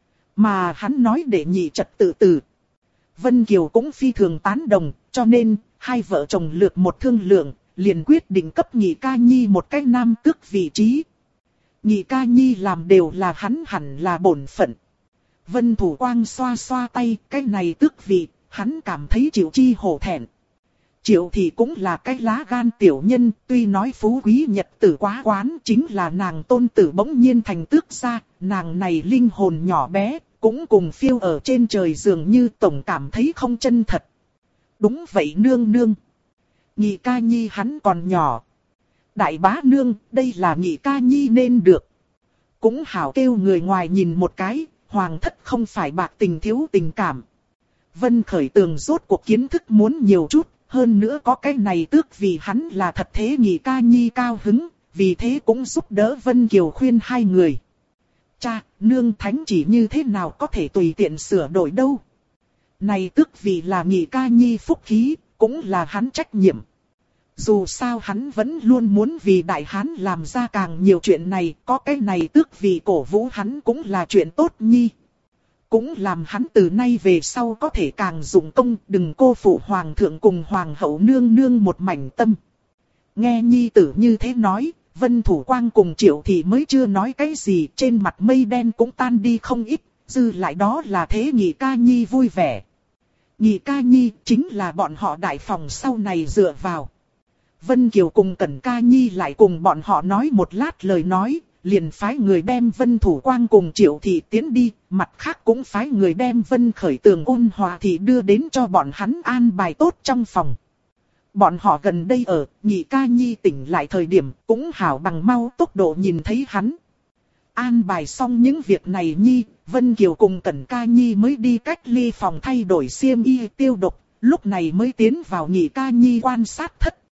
Mà hắn nói để nhị trật tự tử. Vân Kiều cũng phi thường tán đồng, cho nên, hai vợ chồng lược một thương lượng, liền quyết định cấp Nhị ca nhi một cái nam tước vị trí. Nhị ca nhi làm đều là hắn hẳn là bổn phận. Vân Thủ Quang xoa xoa tay, cái này tước vị, hắn cảm thấy Triệu Chi hổ thẹn. Triệu Thị cũng là cái lá gan tiểu nhân, tuy nói phú quý nhật tử quá quán, chính là nàng tôn tử bỗng nhiên thành tước gia, nàng này linh hồn nhỏ bé, cũng cùng phiêu ở trên trời dường như tổng cảm thấy không chân thật. Đúng vậy nương nương. Nhị ca nhi hắn còn nhỏ. Đại bá nương, đây là nhị ca nhi nên được. Cũng hảo kêu người ngoài nhìn một cái, hoàng thất không phải bạc tình thiếu tình cảm. Vân Khởi Tường rốt cuộc kiến thức muốn nhiều chút, hơn nữa có cái này tước vì hắn là thật thế nhị ca nhi cao hứng, vì thế cũng giúp đỡ Vân Kiều khuyên hai người. Cha, nương thánh chỉ như thế nào có thể tùy tiện sửa đổi đâu. Này tước vì là nhị ca nhi phúc khí, cũng là hắn trách nhiệm. Dù sao hắn vẫn luôn muốn vì đại hán làm ra càng nhiều chuyện này, có cái này tước vì cổ vũ hắn cũng là chuyện tốt nhi. Cũng làm hắn từ nay về sau có thể càng dụng công, đừng cô phụ hoàng thượng cùng hoàng hậu nương nương một mảnh tâm. Nghe nhi tử như thế nói, Vân Thủ Quang cùng Triệu Thị mới chưa nói cái gì, trên mặt mây đen cũng tan đi không ít, dư lại đó là thế Nhị ca nhi vui vẻ. Nhị ca nhi chính là bọn họ đại phòng sau này dựa vào. Vân Kiều cùng Cẩn ca nhi lại cùng bọn họ nói một lát lời nói, liền phái người đem Vân Thủ Quang cùng Triệu Thị tiến đi, mặt khác cũng phái người đem Vân Khởi Tường Ôn Hòa Thị đưa đến cho bọn hắn an bài tốt trong phòng. Bọn họ gần đây ở, Nhị ca nhi tỉnh lại thời điểm, cũng hảo bằng mau tốc độ nhìn thấy hắn. An bài xong những việc này nhi, Vân Kiều cùng Cẩn ca nhi mới đi cách ly phòng thay đổi xiêm y tiêu độc, lúc này mới tiến vào Nhị ca nhi quan sát thất.